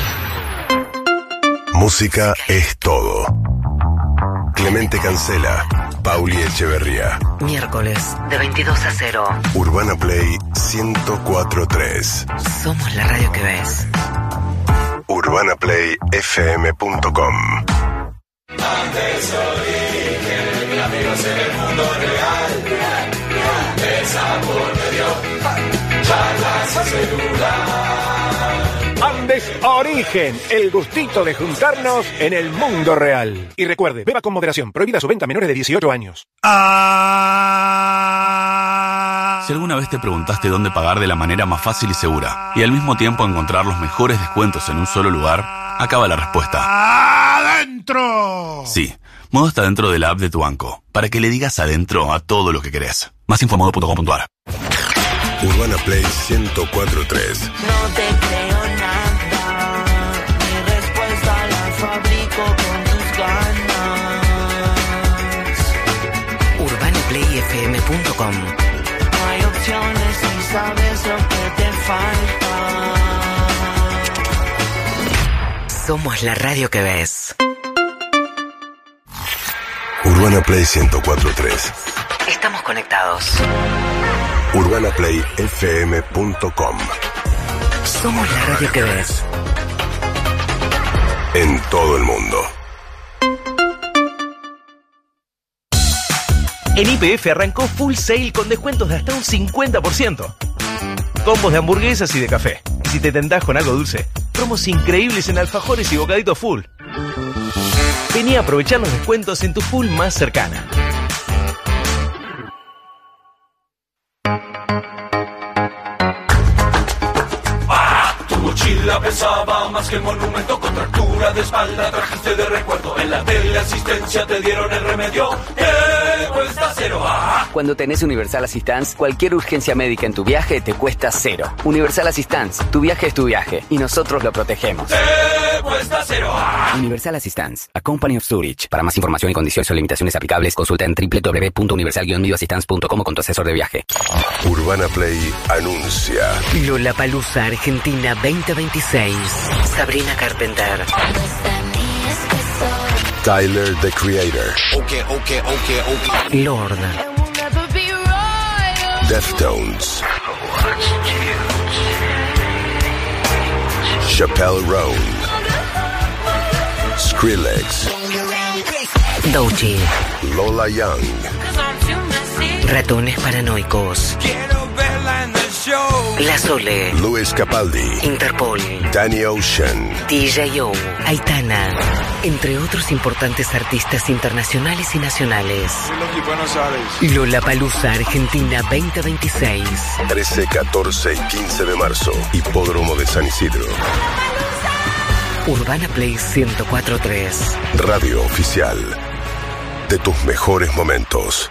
Música es todo. Clemente Cancela, Pauli Echeverría. Miércoles de veintidós a cero. Urbana Play ciento cuatro punto tres. Somos la radio que ves. urbana play f m punto com. Antes origen, amigos en el mundo real. Esa por medio, charlas y celular. Andes Origen, el gustito de juntarnos en el mundo real. Y recuerde, beba con moderación, prohibida su venta a menores de dieciocho años. Ah. Si alguna vez te preguntaste dónde pagar de la manera más fácil y segura, y al mismo tiempo encontrar los mejores descuentos en un solo lugar, acaba la respuesta. ¡Adentro! Sí, Modo está dentro de la app de tu banco, para que le digas adentro a todo lo que querés. Más info modo punto com punto a r. Urbana Play ciento cuatro punto tres. No te creo nada, mi respuesta la fabrico con tus ganas. urbana play f m punto com. Hay opciones y sabes lo que te falta. Somos la radio que ves. Urbana Play ciento cuatro punto tres. Estamos conectados. urbana play f m punto com. Somos la radio que ves. En todo el mundo. En Y P F arrancó Full Sale con descuentos de hasta un cincuenta por ciento. Combos de hamburguesas y de café. Y si te tentás con algo dulce, promos increíbles en alfajores y bocaditos Full. Vení a aprovechar los descuentos en tu Full más cercana. mochila pesaba más que el monumento, contractura de espalda trajiste de recuerdo. En la teleasistencia te dieron el remedio, te cuesta cero. ¡Ah! Cuando tenés Universal Assistance, cualquier urgencia médica en tu viaje te cuesta cero. Universal Assistance, tu viaje es tu viaje y nosotros lo protegemos. Te cuesta cero. ¡Ah! Universal Assistance, a company of Zurich. Para más información y condiciones o limitaciones aplicables, consulta en doble u doble u doble u punto universal guion medio assistance punto com con tu asesor de viaje. Urbana Play anuncia Lollapalooza Argentina veinte veintiséis. Sabrina Carpenter, Tyler, the Creator, okay, okay, okay, okay. Lord, Deftones, Chappelle Roan, Skrillex, Doechii, Lola Young, Ratones Paranoicos, La Sole, Luis Capaldi, Interpol, Danny Ocean, D J O, Aitana, entre otros importantes artistas internacionales y nacionales. Lollapalooza Argentina veinte veintiséis. trece, catorce y quince de marzo, Hipódromo de San Isidro. Urbana Play ciento cuatro punto tres. Radio oficial de tus mejores momentos.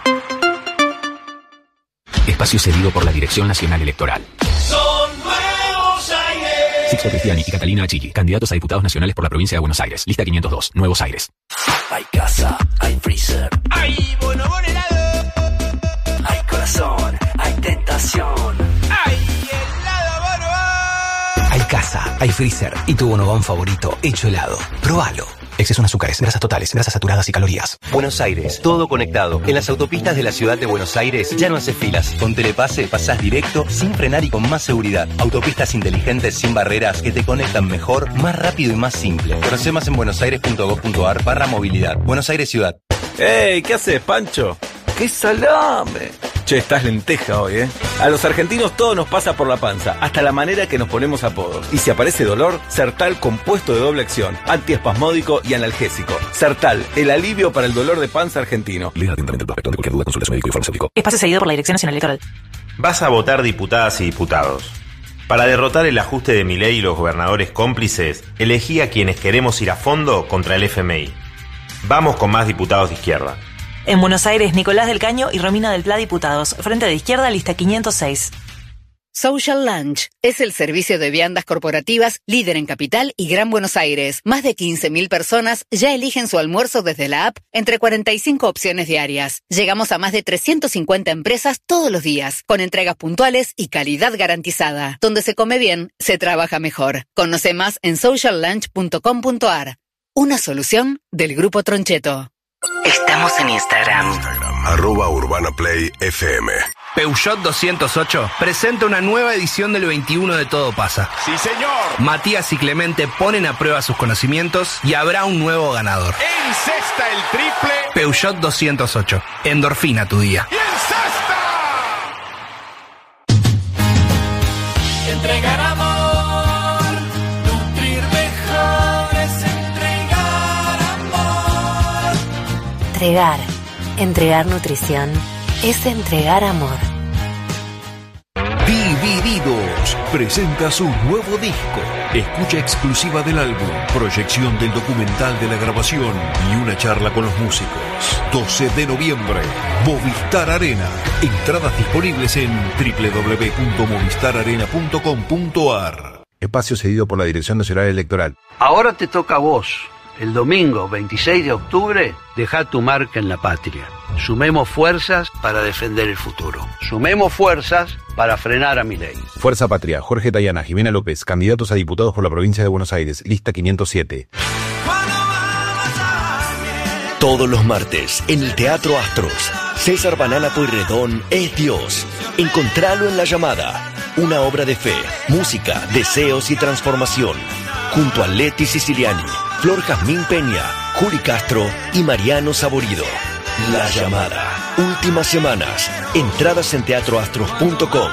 Espacio cedido por la Dirección Nacional Electoral. Son nuevos aires. Sixto Cristiani y Catalina Achilli, candidatos a diputados nacionales por la provincia de Buenos Aires. Lista quinientos dos, Nuevos Aires. Hay casa, hay freezer. Hay bonobón helado. Hay corazón, hay tentación. Hay helado bonobón. Hay casa, hay freezer y tu bonobón favorito hecho helado. Probalo. Exceso en azúcares, grasas totales, grasas saturadas y calorías. Buenos Aires, todo conectado. En las autopistas de la ciudad de Buenos Aires ya no haces filas. Con Telepase pasás directo, sin frenar y con más seguridad. Autopistas inteligentes sin barreras que te conectan mejor, más rápido y más simple. Conoce más en buenosaires.gov.ar barra movilidad. Buenos Aires Ciudad. ¡Ey! ¿Qué haces, Pancho? ¡Qué salame! Che, estás lenteja hoy, ¿eh? A los argentinos todo nos pasa por la panza, hasta la manera que nos ponemos apodos. Y si aparece dolor, Sertal compuesto de doble acción, antiespasmódico y analgésico. Sertal, el alivio para el dolor de panza argentino. Lea atentamente el prospecto. De cualquier duda, consulte a su médico y farmacéutico. Espacio seguido por la Dirección Nacional Electoral. Vas a votar diputadas y diputados. Para derrotar el ajuste de Milei y los gobernadores cómplices, elegí a quienes queremos ir a fondo contra el F M I. Vamos con más diputados de izquierda. En Buenos Aires, Nicolás del Caño y Romina del Pla, diputados. Frente de Izquierda, lista quinientos seis. Social Lunch es el servicio de viandas corporativas líder en Capital y Gran Buenos Aires. Más de quince mil personas ya eligen su almuerzo desde la app entre cuarenta y cinco opciones diarias. Llegamos a más de trescientas cincuenta empresas todos los días, con entregas puntuales y calidad garantizada. Donde se come bien, se trabaja mejor. Conoce más en social lunch punto com punto a r. Una solución del Grupo Troncheto. Estamos en Instagram. Instagram, arroba Urbana Play F M. Peugeot doscientos ocho presenta una nueva edición del veintiuno de Todo Pasa. ¡Sí, señor! Matías y Clemente ponen a prueba sus conocimientos y habrá un nuevo ganador. ¡Encesta el triple! Peugeot doscientos ocho. Endorfina tu día. ¡Y encesta! Entregar amor, nutrir mejor es entregar amor. Entregar. Entregar nutrición es entregar amor. Divididos presenta su nuevo disco. Escucha exclusiva del álbum, proyección del documental de la grabación y una charla con los músicos. doce de noviembre, Movistar Arena. Entradas disponibles en doble u doble u doble u punto movistar arena punto com punto a r. Espacio cedido por la Dirección Nacional Electoral. Ahora te toca a vos. El domingo veintiséis de octubre, deja tu marca en la patria. Sumemos fuerzas para defender el futuro. Sumemos fuerzas para frenar a Milei. Fuerza Patria, Jorge Tayana, Jimena López, candidatos a diputados por la provincia de Buenos Aires, lista quinientos siete. Todos los martes, en el Teatro Astros, César Banana Pueyrredón es Dios. Encontralo en La Llamada. Una obra de fe, música, deseos y transformación. Junto a Leti Siciliani, Flor Jazmín Peña, Juli Castro y Mariano Saborido. La Llamada. Últimas semanas. Entradas en teatro astros punto com.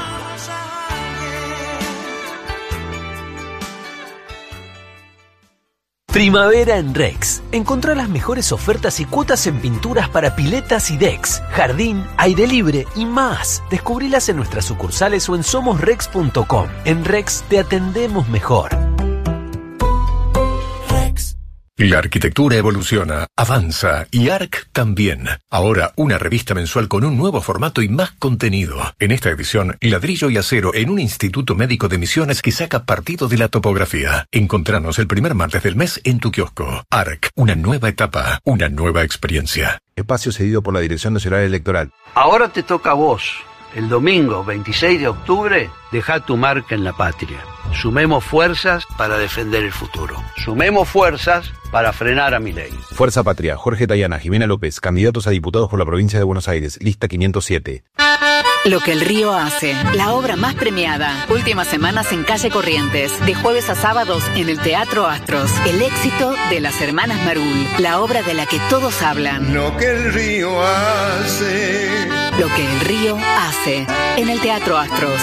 Primavera en Rex. Encontrá las mejores ofertas y cuotas en pinturas para piletas y decks, jardín, aire libre y más. Descubrilas en nuestras sucursales o en somos rex punto com. En Rex te atendemos mejor. La arquitectura evoluciona, avanza y A R C también. Ahora una revista mensual con un nuevo formato y más contenido. En esta edición, ladrillo y acero en un instituto médico de Misiones que saca partido de la topografía. Encontranos el primer martes del mes en tu kiosco. A R C, una nueva etapa, una nueva experiencia. Espacio cedido por la Dirección Nacional Electoral. Ahora te toca a vos. El domingo veintiséis de octubre, deja tu marca en la patria. Sumemos fuerzas para defender el futuro. Sumemos fuerzas para frenar a Milei. Fuerza Patria, Jorge Tayana, Jimena López, candidatos a diputados por la provincia de Buenos Aires, lista quinientos siete. Lo que el río hace, la obra más premiada. Últimas semanas en Calle Corrientes, de jueves a sábados en el Teatro Astros. El éxito de las hermanas Marul, la obra de la que todos hablan. Lo que el río hace. Lo que el río hace, en el Teatro Astros.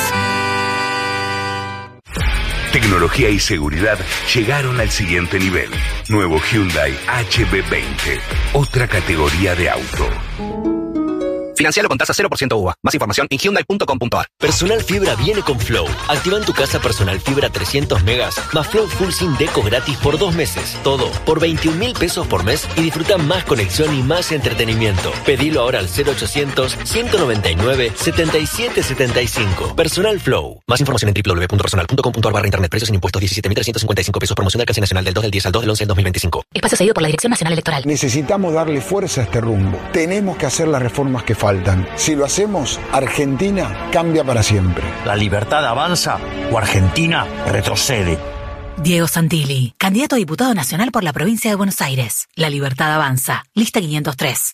Tecnología y seguridad llegaron al siguiente nivel. Nuevo Hyundai H B veinte, otra categoría de auto. Financialo con tasa cero por ciento U V A. Más información en hyundai punto com punto a r. Personal Fibra viene con Flow. Activa en tu casa Personal Fibra trescientos megas más Flow Full Sin Deco gratis por dos meses. Todo por veintiún mil pesos por mes y disfruta más conexión y más entretenimiento. Pedilo ahora al cero ochocientos, ciento noventa y nueve, setenta y siete setenta y cinco. Personal Flow. Más información en doble u doble u doble u punto personal punto com punto a r barra internet. Precios sin impuestos diecisiete mil trescientos cincuenta y cinco pesos. Promoción de alcance nacional del dos del diez al dos del once del dos mil veinticinco. Espacio cedido por la Dirección Nacional Electoral. Necesitamos darle fuerza a este rumbo. Tenemos que hacer las reformas que faltan. Si lo hacemos, Argentina cambia para siempre. ¿La libertad avanza o Argentina retrocede? Diego Santilli, candidato a diputado nacional por la provincia de Buenos Aires. La Libertad Avanza. Lista quinientos tres.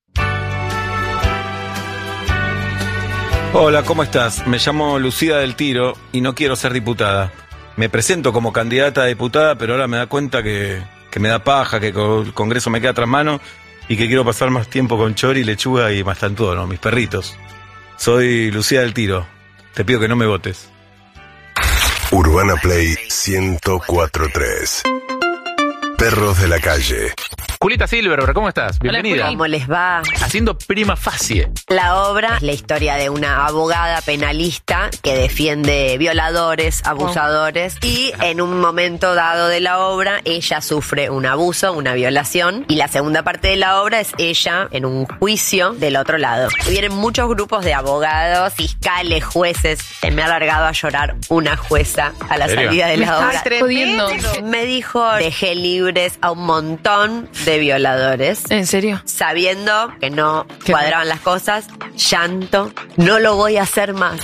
Hola, ¿cómo estás? Me llamo Lucía del Tiro y no quiero ser diputada. Me presento como candidata a diputada, pero ahora me da cuenta que, que me da paja, que el Congreso me queda tras mano y que quiero pasar más tiempo con Chori, Lechuga y Mastantuono, mis perritos. Soy Lucía del Tiro. Te pido que no me votes. Urbana Play ciento cuatro punto tres. Perros de la calle. Julita Silver, ¿cómo estás? Bienvenida. ¿Cómo les va? Haciendo Prima Facie. La obra es la historia de una abogada penalista que defiende violadores, abusadores, oh. y en un momento dado de la obra ella sufre un abuso, una violación, y la segunda parte de la obra es ella en un juicio del otro lado. Vienen muchos grupos de abogados, fiscales, jueces. Se me ha largado a llorar una jueza a la salida de la obra. Me dijo, dejé libres a un montón de violadores. ¿En serio? Sabiendo que no cuadraban las cosas, llanto, no lo voy a hacer más.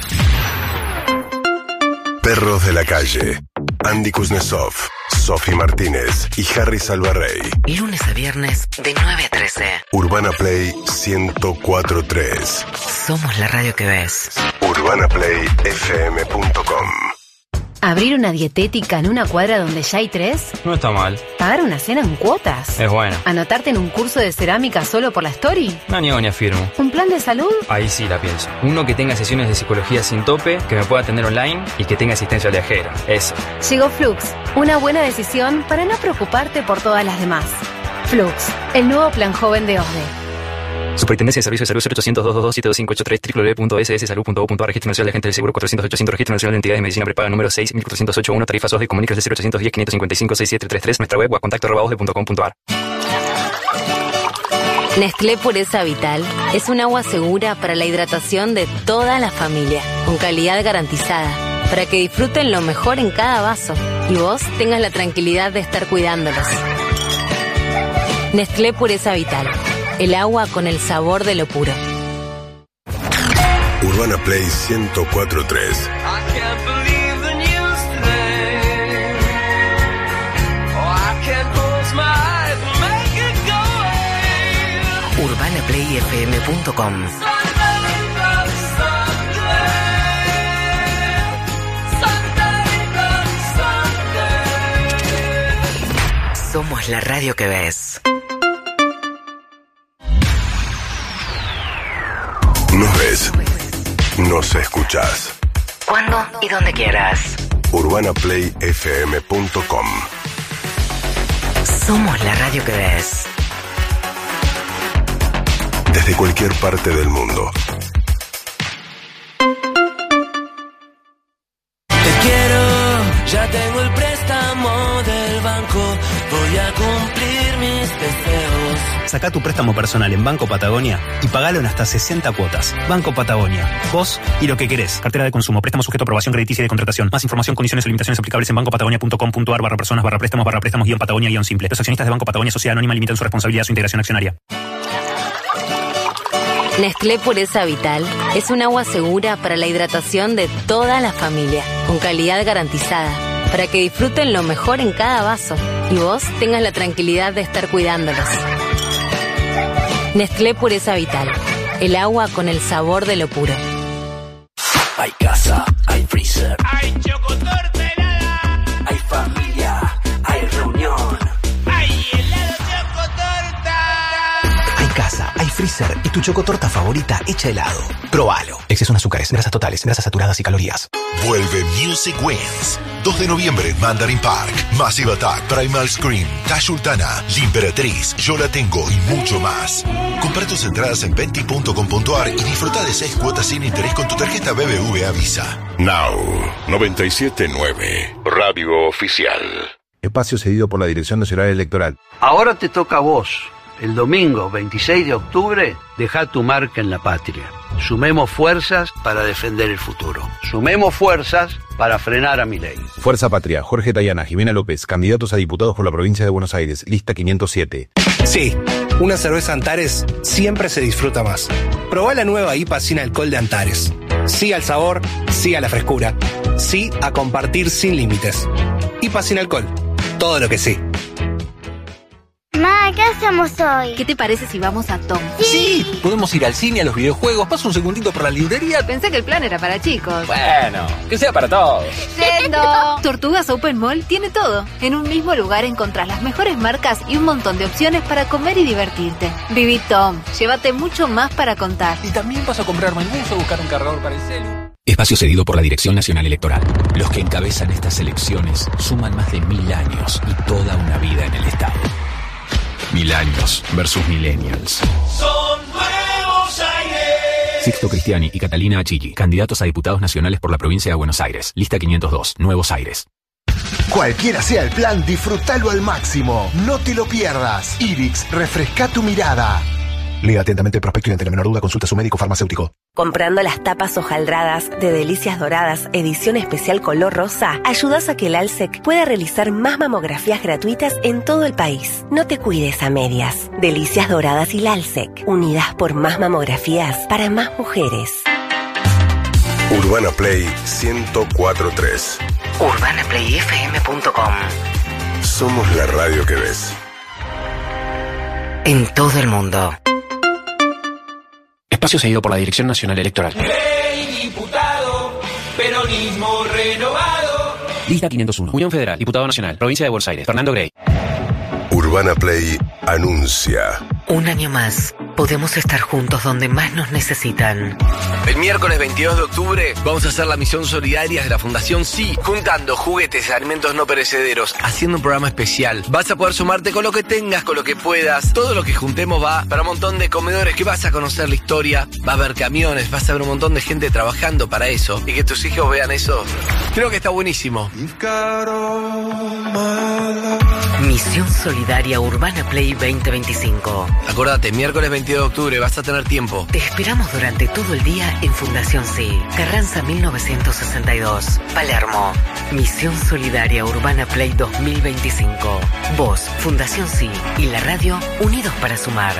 Perros de la calle. Andy Kuznetsov, Sofi Martínez y Harry Salvarrey. Lunes a viernes de nueve a trece. Urbana Play ciento cuatro punto tres. Somos la radio que ves. urbana play f m punto com. ¿Abrir una dietética en una cuadra donde ya hay tres? No está mal. ¿Pagar una cena en cuotas? Es bueno. ¿Anotarte en un curso de cerámica solo por la story? No niego ni afirmo. ¿Un plan de salud? Ahí sí la pienso. Uno que tenga sesiones de psicología sin tope, que me pueda atender online y que tenga asistencia viajera. Eso. Llegó Flux, una buena decisión para no preocuparte por todas las demás. Flux, el nuevo plan joven de O S D E. Superintendencia de Servicios de Salud cero ochocientos, doscientos veintidós, siete dos cinco ocho tres, w w w punto s s salud punto gov punto a r. Registro Nacional de Agentes del Seguro cuatrocientos ochocientos. Registro Nacional de Entidades de Medicina Prepaga número seis mil cuatrocientos ochenta y uno. Tarifas O S D E. Comuníquese de cero ochocientos diez, quinientos cincuenta y cinco, sesenta y siete treinta y tres. Nuestra web o a contacto arroba o s d e punto com punto a r. Nestlé Pureza Vital es un agua segura para la hidratación de toda la familia, con calidad garantizada, para que disfruten lo mejor en cada vaso y vos tengas la tranquilidad de estar cuidándolos. Nestlé Pureza Vital, el agua con el sabor de lo puro. Urbana Play ciento cuatro punto tres. urbana play f m punto com. Somos la radio que ves. Nos ves, nos escuchás. Cuando y donde quieras. urbana play f m punto com. Somos la radio que ves. Desde cualquier parte del mundo. Te quiero, ya tengo el préstamo del banco. Voy a cumplir mis deseos. Sacá tu préstamo personal en Banco Patagonia y pagalo en hasta sesenta cuotas. Banco Patagonia. Vos y lo que querés. Cartera de consumo. Préstamo sujeto a aprobación crediticia y de contratación. Más información, condiciones y limitaciones aplicables en bancopatagonia punto com punto a r barra personas barra préstamos barra préstamos guión Patagonia guión simple. Los accionistas de Banco Patagonia Sociedad Anónima limitan su responsabilidad a su integración accionaria. Nestlé Pureza Vital es un agua segura para la hidratación de toda la familia, con calidad garantizada, para que disfruten lo mejor en cada vaso y vos tengas la tranquilidad de estar cuidándolos. Nestlé Pureza Vital, el agua con el sabor de lo puro. Hay casa, hay freezer, Hay chocotorta helada. hay familia, hay reunión. Hay helado chocotorta. Hay casa, hay freezer y tu chocotorta favorita hecha helado. Probalo. Exceso en azúcares, grasas totales, grasas saturadas y calorías. Vuelve Music Wins. dos de noviembre, Mandarin Park, Massive Attack, Primal Scream, Tash Sultana, La Imperatriz, Yo la Tengo y mucho más. Compra tus entradas en venti punto com punto a r y disfruta de seis cuotas sin interés con tu tarjeta B B V a Visa. Now, noventa y siete punto nueve. Radio Oficial. Espacio cedido por la Dirección Nacional Electoral. Ahora te toca a vos. El domingo veintiséis de octubre, deja tu marca en la patria. Sumemos fuerzas para defender el futuro. Sumemos fuerzas para frenar a Milei. Fuerza Patria, Jorge Tayana, Jimena López, candidatos a diputados por la provincia de Buenos Aires, lista quinientos siete. Sí, una cerveza Antares siempre se disfruta más. Probá la nueva I P A sin alcohol de Antares. Sí al sabor, sí a la frescura. Sí a compartir sin límites. I P A sin alcohol. Todo lo que sí. Ma, ¿qué hacemos hoy? ¿Qué te parece si vamos a Tom? Sí. sí, podemos ir al cine, a los videojuegos. Paso un segundito por la librería. Pensé que el plan era para chicos. Bueno, que sea para todos. ¡Yendo! Tortugas Open Mall tiene todo. En un mismo lugar encontrás las mejores marcas y un montón de opciones para comer y divertirte. Viví Tom. Llévate mucho más para contar. Y también vas a comprarme el bus o buscar un cargador para el celu. Espacio cedido por la Dirección Nacional Electoral. Los que encabezan estas elecciones suman más de mil años y toda una vida en el Estado. Mil años versus millennials. Son nuevos aires. Sixto Cristiani y Catalina Achilli, candidatos a diputados nacionales por la provincia de Buenos Aires. Lista quinientos dos, Nuevos Aires. Cualquiera sea el plan, disfrútalo al máximo. No te lo pierdas. Irix, refresca tu mirada. Lea atentamente el prospecto y ante la menor duda consulta a su médico farmacéutico. Comprando las tapas hojaldradas de Delicias Doradas, edición especial color rosa, ayudas a que el ALSEC pueda realizar más mamografías gratuitas en todo el país. No te cuides a medias. Delicias Doradas y el ALSEC, unidas por más mamografías para más mujeres. Urbana Play ciento cuatro punto tres. urbana play f m punto com. Somos la radio que ves. En todo el mundo. Espacio cedido por la Dirección Nacional Electoral. Rey diputado, peronismo renovado. Lista quinientos uno. Unión Federal, Diputado Nacional, Provincia de Buenos Aires, Fernando Grey. Urbana Play anuncia. Un año más. Podemos estar juntos donde más nos necesitan. El miércoles veintidós de octubre vamos a hacer la misión solidaria de la Fundación Sí, juntando juguetes y alimentos no perecederos, haciendo un programa especial. Vas a poder sumarte con lo que tengas, con lo que puedas. Todo lo que juntemos va para un montón de comedores que vas a conocer la historia. Va a haber camiones, vas a ver un montón de gente trabajando para eso. Y que tus hijos vean eso. Creo que está buenísimo. Misión Solidaria Urbana Play veinte veinticinco. Acordate, miércoles veintidós de octubre vas a tener tiempo. Te esperamos durante todo el día en Fundación Sí, Carranza mil novecientos sesenta y dos, Palermo. Misión Solidaria Urbana Play dos mil veinticinco. Vos, Fundación Sí y la radio unidos para sumar.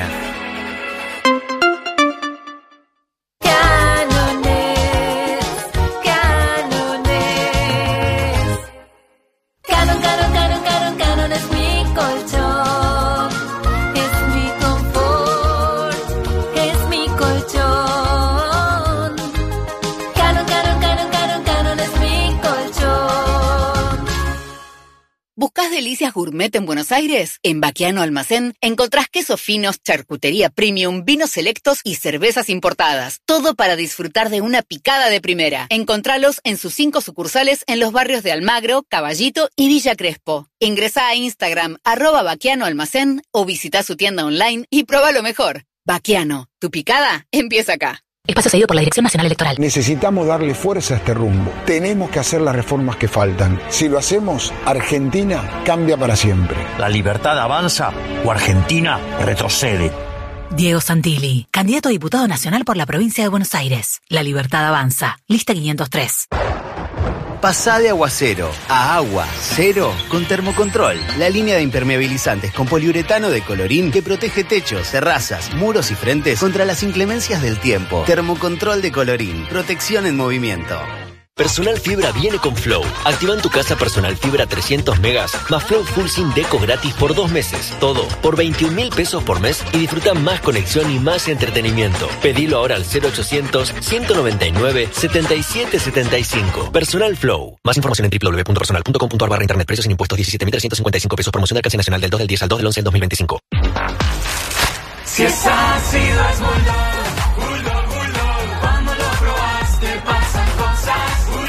¿Buscás delicias gourmet en Buenos Aires? En Baquiano Almacén encontrás quesos finos, charcutería premium, vinos selectos y cervezas importadas. Todo para disfrutar de una picada de primera. Encontralos en sus cinco sucursales en los barrios de Almagro, Caballito y Villa Crespo. Ingresá a Instagram, arroba Baquiano Almacén, o visita su tienda online y prueba lo mejor. Baquiano, tu picada empieza acá. Espacio cedido por la Dirección Nacional Electoral. Necesitamos darle fuerza a este rumbo. Tenemos que hacer las reformas que faltan. Si lo hacemos, Argentina cambia para siempre. ¿La libertad avanza o Argentina retrocede? Diego Santilli, candidato a diputado nacional por la provincia de Buenos Aires. La libertad avanza. Lista quinientos tres. Pasá de aguacero a agua cero con Termocontrol, la línea de impermeabilizantes con poliuretano de Colorín que protege techos, terrazas, muros y frentes contra las inclemencias del tiempo. Termocontrol de Colorín, protección en movimiento. Personal Fibra viene con Flow. Activa en tu casa Personal Fibra trescientos megas más Flow Full Sin Deco gratis por dos meses. Todo por veintiún mil pesos por mes y disfruta más conexión y más entretenimiento. Pedilo ahora al cero ochocientos, ciento noventa y nueve, setenta y siete setenta y cinco. Personal Flow. Más información en w w w punto personal punto com punto a r barra internet. Precios sin impuestos diecisiete mil trescientos cincuenta y cinco pesos. Promoción de alcance nacional del dos del diez al dos del once del dos mil veinticinco. Si es ácido es Bulldog, Bulldog, Bulldog. Cuando lo probaste pasan cosas.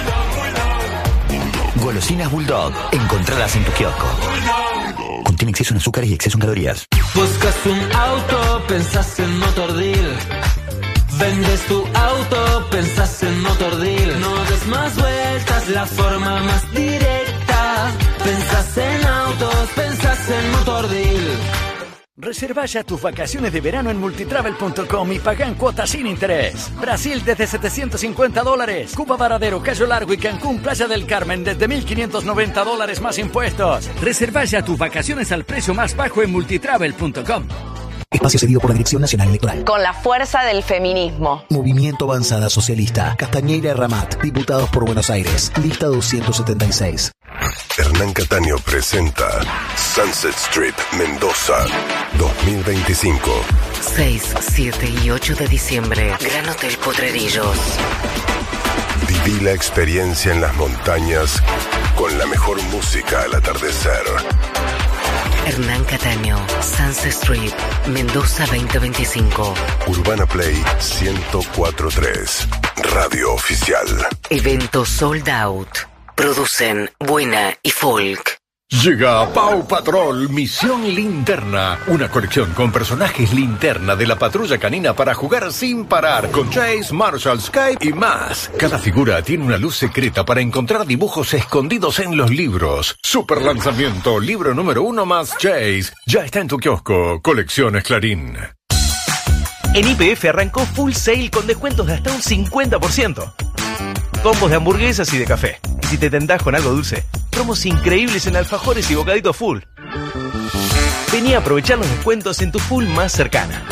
Golosinas Bulldog. Encontralas en tu kiosco. Contiene exceso en azúcares y exceso en calorías. Buscas un auto, pensás en Motor Deal. Vendes tu auto, pensás en Motor Deal. No des más vueltas, la forma más directa. Pensás en autos, pensás en Motor Deal. Reserva ya tus vacaciones de verano en multitravel punto com y paga en cuotas sin interés. Brasil desde setecientos cincuenta dólares. Cuba Varadero, Cayo Largo y Cancún, Playa del Carmen desde mil quinientos noventa dólares más impuestos. Reserva ya tus vacaciones al precio más bajo en multitravel punto com. Espacio cedido por la Dirección Nacional Electoral. Con la fuerza del feminismo. Movimiento Avanzada Socialista. Castañeira y Ramat. Diputados por Buenos Aires. Lista doscientos setenta y seis. Hernán Cataño presenta Sunset Strip Mendoza dos mil veinticinco. seis, siete y ocho de diciembre, Gran Hotel Potrerillos. Viví la experiencia en las montañas con la mejor música al atardecer. Hernán Cataño, Sunset Strip, Mendoza veinte veinticinco. Urbana Play ciento cuatro punto tres, radio oficial. Evento sold out. Producen Buena y Folk. Llega Paw Patrol Misión Linterna, una colección con personajes linterna de la patrulla canina para jugar sin parar, con Chase, Marshall, Skype y más. Cada figura tiene una luz secreta para encontrar dibujos escondidos en los libros. Super lanzamiento, libro número uno más Chase. Ya está en tu kiosco, Colecciones Clarín. En Y P F arrancó Full Sale con descuentos de hasta un cincuenta por ciento. Combos de hamburguesas y de café. Si te tentás con algo dulce, promos increíbles en alfajores y bocaditos Full. Vení a aprovechar los descuentos en tu Full más cercana.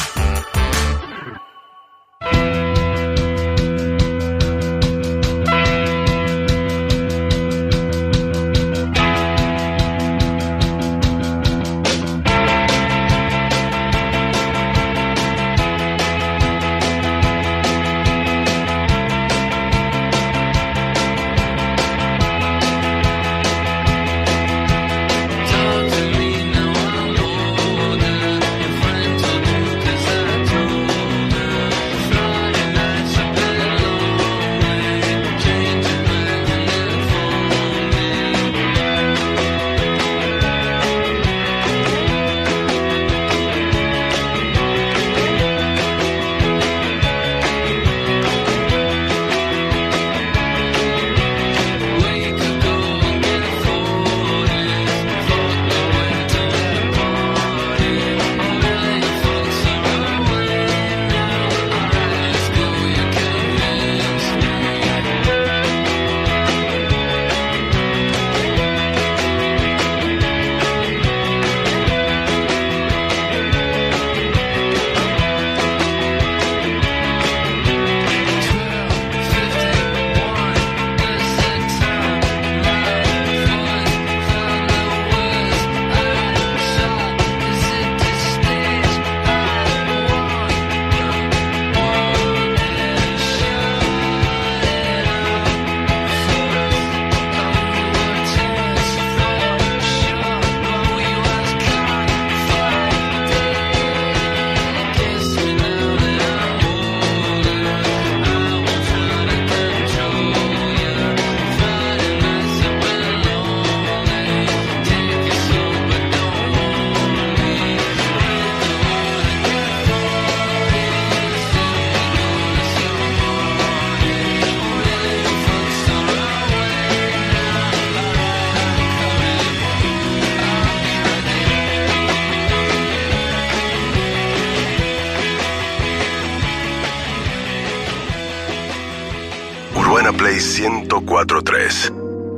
Play ciento cuatro punto tres.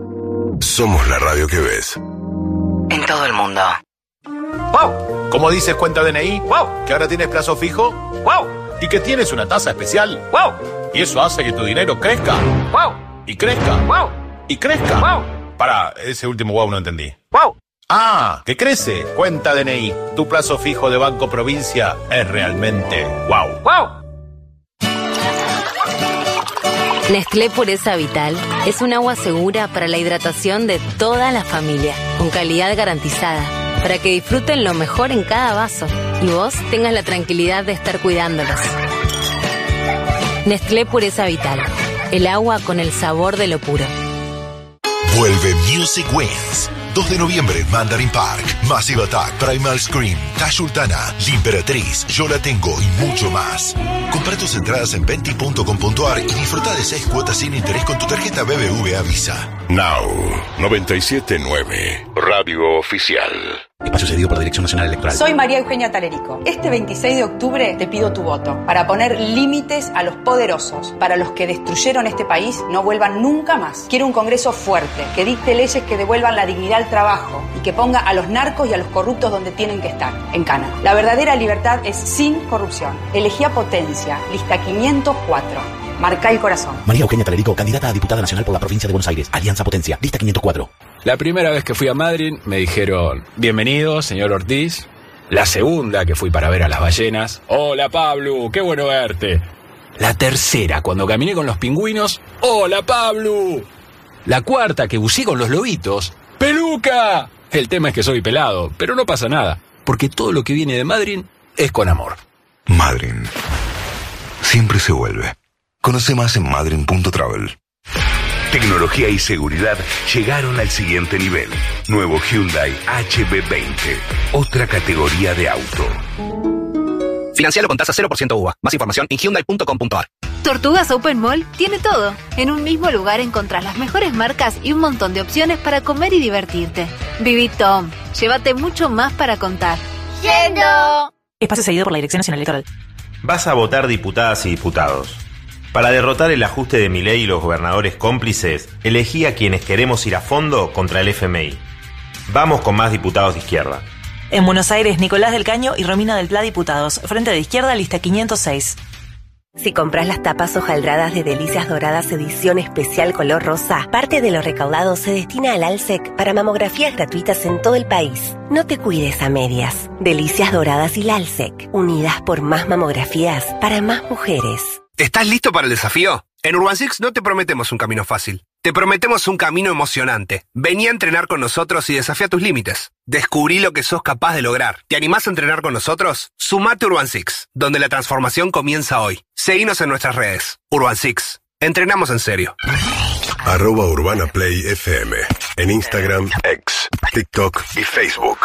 Somos la radio que ves. En todo el mundo. ¡Wow! ¿Cómo dices cuenta D N I? ¡Wow! ¿Que ahora tienes plazo fijo? ¡Wow! ¿Y que tienes una tasa especial? ¡Wow! Y eso hace que tu dinero crezca. ¡Wow! Y crezca. ¡Wow! Y crezca. ¡Wow! Para, ese último wow no entendí. ¡Wow! Ah, que crece. Cuenta D N I. Tu plazo fijo de Banco Provincia es realmente wow. ¡Wow! Nestlé Pureza Vital es un agua segura para la hidratación de toda la familia, con calidad garantizada, para que disfruten lo mejor en cada vaso y vos tengas la tranquilidad de estar cuidándolos. Nestlé Pureza Vital, el agua con el sabor de lo puro. Vuelve Music Wins. dos de noviembre en Mandarin Park. Massive Attack, Primal Scream, Tash Sultana, La Imperatriz, Yo la Tengo y mucho más. Compra tus entradas en venti punto com punto ar y disfruta de seis cuotas sin interés con tu tarjeta B B V a Visa. Now, noventa y siete punto nueve, Radio Oficial. Espacio cedido por Dirección Nacional Electoral. Soy María Eugenia Talerico. Este veintiséis de octubre te pido tu voto para poner límites a los poderosos, para los que destruyeron este país no vuelvan nunca más. Quiero un Congreso fuerte, que dicte leyes que devuelvan la dignidad al trabajo y que ponga a los narcos y a los corruptos donde tienen que estar, en cana. La verdadera libertad es sin corrupción. Elegí a Potencia, lista quinientos cuatro. Marca el corazón. María Eugenia Talerico, candidata a diputada nacional por la provincia de Buenos Aires. Alianza Potencia, lista quinientos cuatro. La primera vez que fui a Madrid me dijeron, bienvenido, señor Ortiz. La segunda, que fui para ver a las ballenas, hola Pablo, qué bueno verte. La tercera, cuando caminé con los pingüinos, hola Pablo. La cuarta, que buceé con los lobitos, ¡peluca! El tema es que soy pelado, pero no pasa nada, porque todo lo que viene de Madrid es con amor. Madrid. Siempre se vuelve. Conoce más en madrid punto travel. Tecnología y seguridad llegaron al siguiente nivel. Nuevo Hyundai H B veinte. Otra categoría de auto. Financialo con tasa cero por ciento U V A. Más información en hyundai punto com punto a r. Tortugas Open Mall tiene todo. En un mismo lugar encontrás las mejores marcas y un montón de opciones para comer y divertirte. Viví Tom. Llévate mucho más para contar. ¡Yendo! Espacio seguido por la Dirección Nacional Electoral. Vas a votar diputadas y diputados. Para derrotar el ajuste de Milei y los gobernadores cómplices, elegí a quienes queremos ir a fondo contra el F M I. Vamos con más diputados de izquierda. En Buenos Aires, Nicolás del Caño y Romina del Pla, diputados. Frente de Izquierda, lista quinientos seis. Si compras las tapas hojaldradas de Delicias Doradas edición especial color rosa, parte de lo recaudado se destina al ALSEC para mamografías gratuitas en todo el país. No te cuides a medias. Delicias Doradas y la ALSEC, unidas por más mamografías para más mujeres. ¿Estás listo para el desafío? En Urban Six no te prometemos un camino fácil. Te prometemos un camino emocionante. Vení a entrenar con nosotros y desafía tus límites. Descubrí lo que sos capaz de lograr. ¿Te animás a entrenar con nosotros? Sumate a Urban Six, donde la transformación comienza hoy. Seguinos en nuestras redes. Urban Six. Entrenamos en serio. Arroba Urbana Play F M. En Instagram, X, TikTok y Facebook.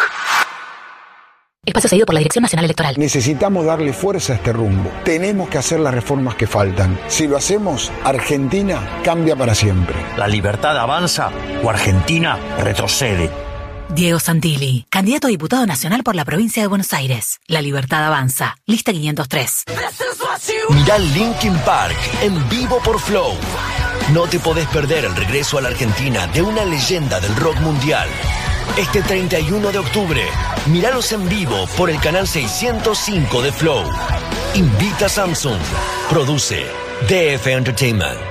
Espacio seguido por la Dirección Nacional Electoral. Necesitamos darle fuerza a este rumbo. Tenemos que hacer las reformas que faltan. Si lo hacemos, Argentina cambia para siempre. ¿La libertad avanza o Argentina retrocede? Diego Santilli, candidato a diputado nacional por la provincia de Buenos Aires. La libertad avanza. Lista quinientos tres. Mirá Linkin Park en vivo por Flow. No te podés perder el regreso a la Argentina de una leyenda del rock mundial. Este treinta y uno de octubre, míralos en vivo por el canal seiscientos cinco de Flow. Invita Samsung. Produce D F Entertainment.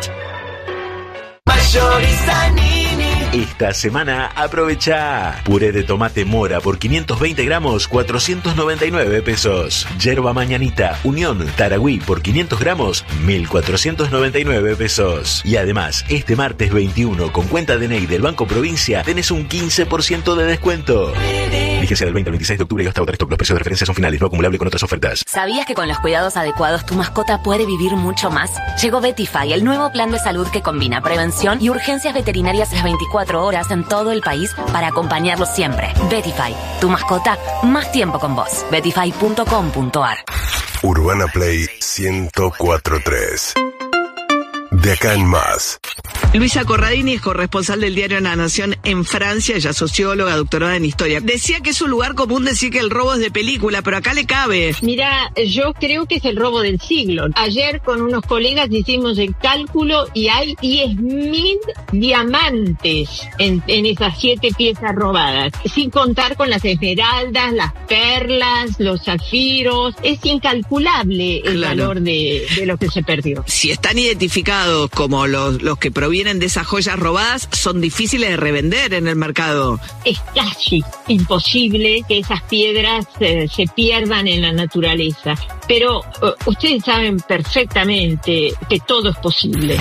Esta semana aprovecha puré de tomate mora por quinientos veinte gramos, cuatrocientos noventa y nueve pesos. Yerba mañanita Unión Taragüí por quinientos gramos, mil cuatrocientos noventa y nueve pesos. Y además, este martes veintiuno con cuenta D N I del Banco Provincia tenés un quince por ciento de descuento. Vigencia del veinte al veintiséis de octubre y hasta agotar stock. Los precios de referencia son finales, no acumulable con otras ofertas. ¿Sabías que con los cuidados adecuados tu mascota puede vivir mucho más? Llegó Vetify, el nuevo plan de salud que combina prevención y urgencias veterinarias las veinticuatro horas en todo el país para acompañarlos siempre. Vetify, tu mascota, más tiempo con vos. Vetify punto com punto a r. Urbana Play ciento cuatro punto tres. De acá en más. Luisa Corradini es corresponsal del diario La Nación en Francia, ella es socióloga, doctorada en historia. Decía que es un lugar común decir que el robo es de película, pero acá le cabe. Mira, yo creo que es el robo del siglo. Ayer con unos colegas hicimos el cálculo y hay diez mil diamantes en, en esas siete piezas robadas, sin contar con las esmeraldas, las perlas, los zafiros. Es incalculable el Claro. valor de, de lo que se perdió. Si están identificados como los, los que provienen de esas joyas robadas, son difíciles de revender en el mercado. Es casi imposible que esas piedras eh, se pierdan en la naturaleza. Pero uh, ustedes saben perfectamente que todo es posible.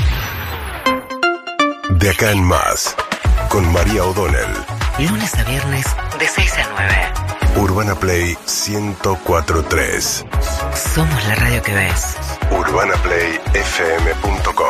De acá en más. Con María O'Donnell. Lunes a viernes de seis a nueve. Urbana Play ciento cuatro punto tres. Somos la radio que ves. Urbana Play F M punto com.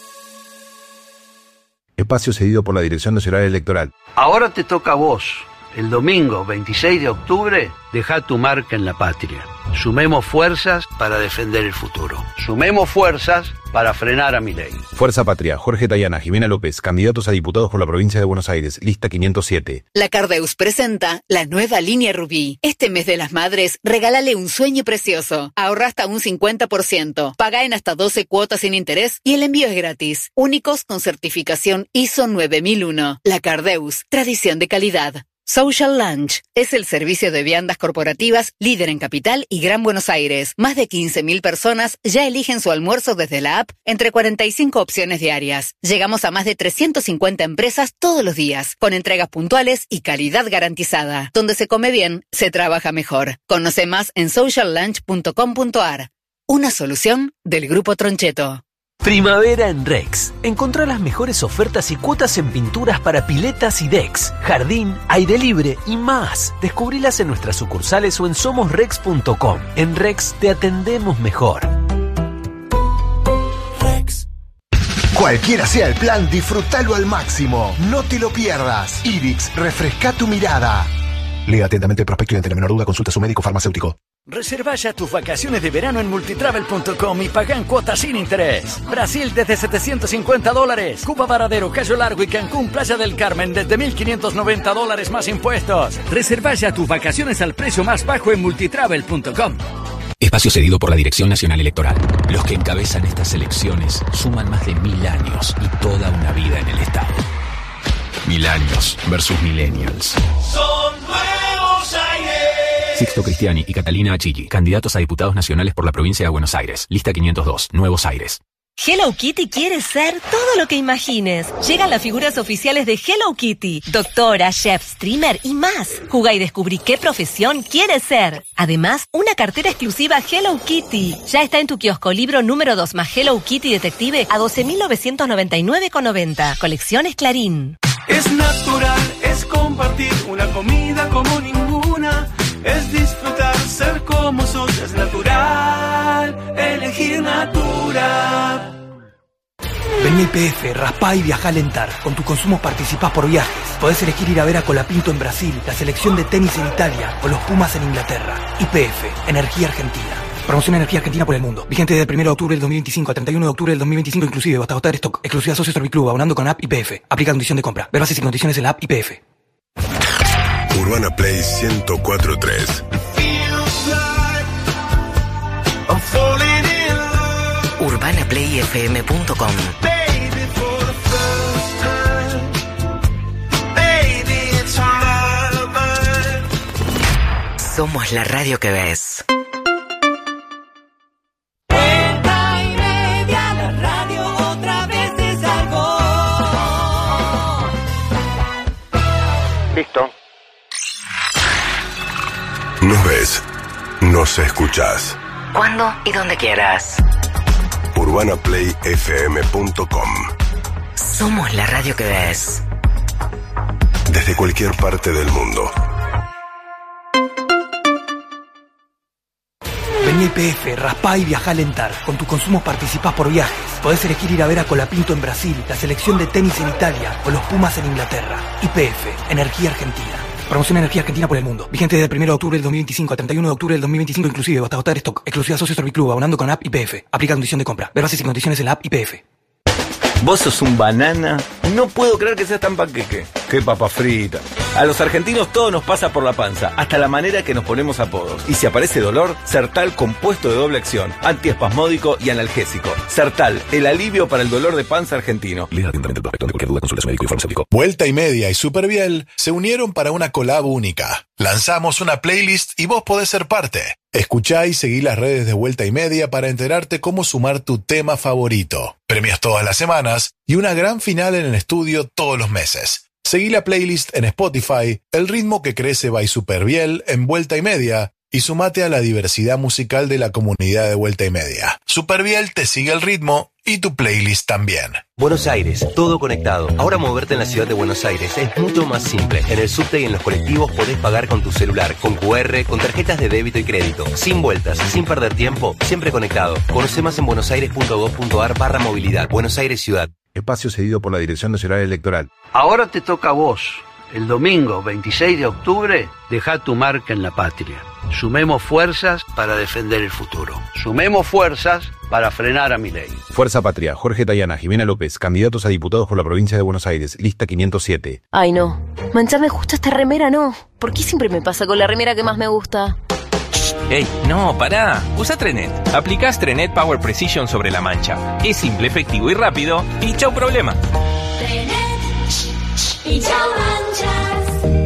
Espacio cedido por la Dirección Nacional Electoral. Ahora te toca a vos. El domingo veintiséis de octubre, deja tu marca en la patria. Sumemos fuerzas para defender el futuro. Sumemos fuerzas para frenar a Milei. Fuerza Patria, Jorge Tayana, Jimena López, candidatos a diputados por la provincia de Buenos Aires, lista quinientos siete. La Cardeus presenta la nueva línea Rubí. Este mes de las madres, regálale un sueño precioso. Ahorra hasta un cincuenta por ciento. Paga en hasta doce cuotas sin interés y el envío es gratis. Únicos con certificación I S O nueve mil uno. La Cardeus, tradición de calidad. Social Lunch es el servicio de viandas corporativas líder en Capital y Gran Buenos Aires. Más de quince mil personas ya eligen su almuerzo desde la app entre cuarenta y cinco opciones diarias. Llegamos a más de trescientas cincuenta empresas todos los días, con entregas puntuales y calidad garantizada. Donde se come bien, se trabaja mejor. Conoce más en social lunch punto com punto a r. Una solución del Grupo Troncheto. Primavera en Rex. Encontrá las mejores ofertas y cuotas en pinturas para piletas y decks, jardín, aire libre y más. Descubrilas en nuestras sucursales o en somos rex punto com. En Rex te atendemos mejor. Rex. Cualquiera sea el plan, disfrútalo al máximo. No te lo pierdas. Ibix, refresca tu mirada. Lea atentamente el prospecto y ante la menor duda consulta a su médico farmacéutico. Reserva ya tus vacaciones de verano en multitravel punto com y paga en cuotas sin interés. Brasil desde setecientos cincuenta dólares. Cuba Varadero, Cayo Largo y Cancún, Playa del Carmen desde mil quinientos noventa dólares más impuestos. Reserva ya tus vacaciones al precio más bajo en multitravel punto com. Espacio cedido por la Dirección Nacional Electoral. Los que encabezan estas elecciones suman más de mil años y toda una vida en el Estado. Mil años versus millennials. Son nuevos aires. Sixto Cristiani y Catalina Achilli, candidatos a diputados nacionales por la provincia de Buenos Aires. Lista quinientos dos, Nuevos Aires. Hello Kitty quiere ser todo lo que imagines. Llegan las figuras oficiales de Hello Kitty. Doctora, chef, streamer y más. Juga y descubrí qué profesión quieres ser. Además, una cartera exclusiva Hello Kitty. Ya está en tu kiosco libro número dos más Hello Kitty Detective a doce mil novecientos noventa y nueve con noventa. Colecciones Clarín. Es natural, es compartir una comida como ninguna. Es disfrutar, ser como sos, es natural, elegir Natura. Vení a I P F, raspá y viajá a alentar. Con tus consumos participás por viajes. Podés elegir ir a ver a Colapinto en Brasil, la selección de tenis en Italia o los Pumas en Inglaterra. I P F, Energía Argentina. Promoción Energía Argentina por el mundo. Vigente desde el primero de octubre del dos mil veinticinco a treinta y uno de octubre del dos mil veinticinco inclusive, hasta agotar stock. Exclusiva Socio Serviclub, abonando con app I P F. Aplica condición de compra. Ver bases y condiciones en la app I P F. Urbana Play ciento cuatro punto tres. urbana play f m punto com. Somos la radio que ves. Vuelta y media, la radio otra vez te salvó. Listo. Nos ves, nos escuchás. Cuando y donde quieras. urbana play f m punto com. Somos la radio que ves. Desde cualquier parte del mundo. Vení a I P F, raspá y viajá a alentar. Con tus consumos participás por viajes. Podés elegir ir a ver a Colapinto en Brasil, la selección de tenis en Italia o los Pumas en Inglaterra. I P F, Energía Argentina. Promoción Energía Argentina por el mundo. Vigente desde el primero de octubre del dos mil veinticinco a treinta y uno de octubre del dos mil veinticinco inclusive, hasta agotar stock. Exclusiva Socio Serviclub, abonando con app I P F. Aplica condición de compra. Ver bases y condiciones en la app I P F. ¿Vos sos un banana? No puedo creer que seas tan panqueque. ¡Qué papa frita! A los argentinos todo nos pasa por la panza, hasta la manera que nos ponemos apodos. Y si aparece dolor, Sertal compuesto de doble acción, antiespasmódico y analgésico. Sertal, el alivio para el dolor de panza argentino. Lea atentamente el prospecto. De cualquier duda consulta a su médico y farmacéutico. Vuelta y Media y Superbiel se unieron para una collab única. Lanzamos una playlist y vos podés ser parte. Escuchá y seguí las redes de Vuelta y Media para enterarte cómo sumar tu tema favorito. Premios todas las semanas y una gran final en el estudio todos los meses. Seguí la playlist en Spotify, El ritmo que crece by Superbiel en Vuelta y Media y sumate a la diversidad musical de la comunidad de Vuelta y Media. Superbiel te sigue el ritmo y tu playlist también. Buenos Aires, todo conectado. Ahora moverte en la ciudad de Buenos Aires es mucho más simple. En el subte y en los colectivos podés pagar con tu celular, con cu erre, con tarjetas de débito y crédito. Sin vueltas, sin perder tiempo, siempre conectado. Conoce más en buenosaires punto gov punto ar barra movilidad. Buenos Aires Ciudad. Espacio cedido por la Dirección Nacional Electoral. Ahora te toca a vos. El domingo veintiséis de octubre, dejá tu marca en la patria. Sumemos fuerzas para defender el futuro. Sumemos fuerzas para frenar a Milei. Fuerza Patria, Jorge Tayana, Jimena López, candidatos a diputados por la provincia de Buenos Aires, lista quinientos siete. Ay, no. Mancharme justo esta remera, no. ¿Por qué siempre me pasa con la remera que más me gusta? ¡Ey! No, pará. Usa Trenet. Aplicás Trenet Power Precision sobre la mancha. Es simple, efectivo y rápido. Y chau problema. Trenet y chau manchas.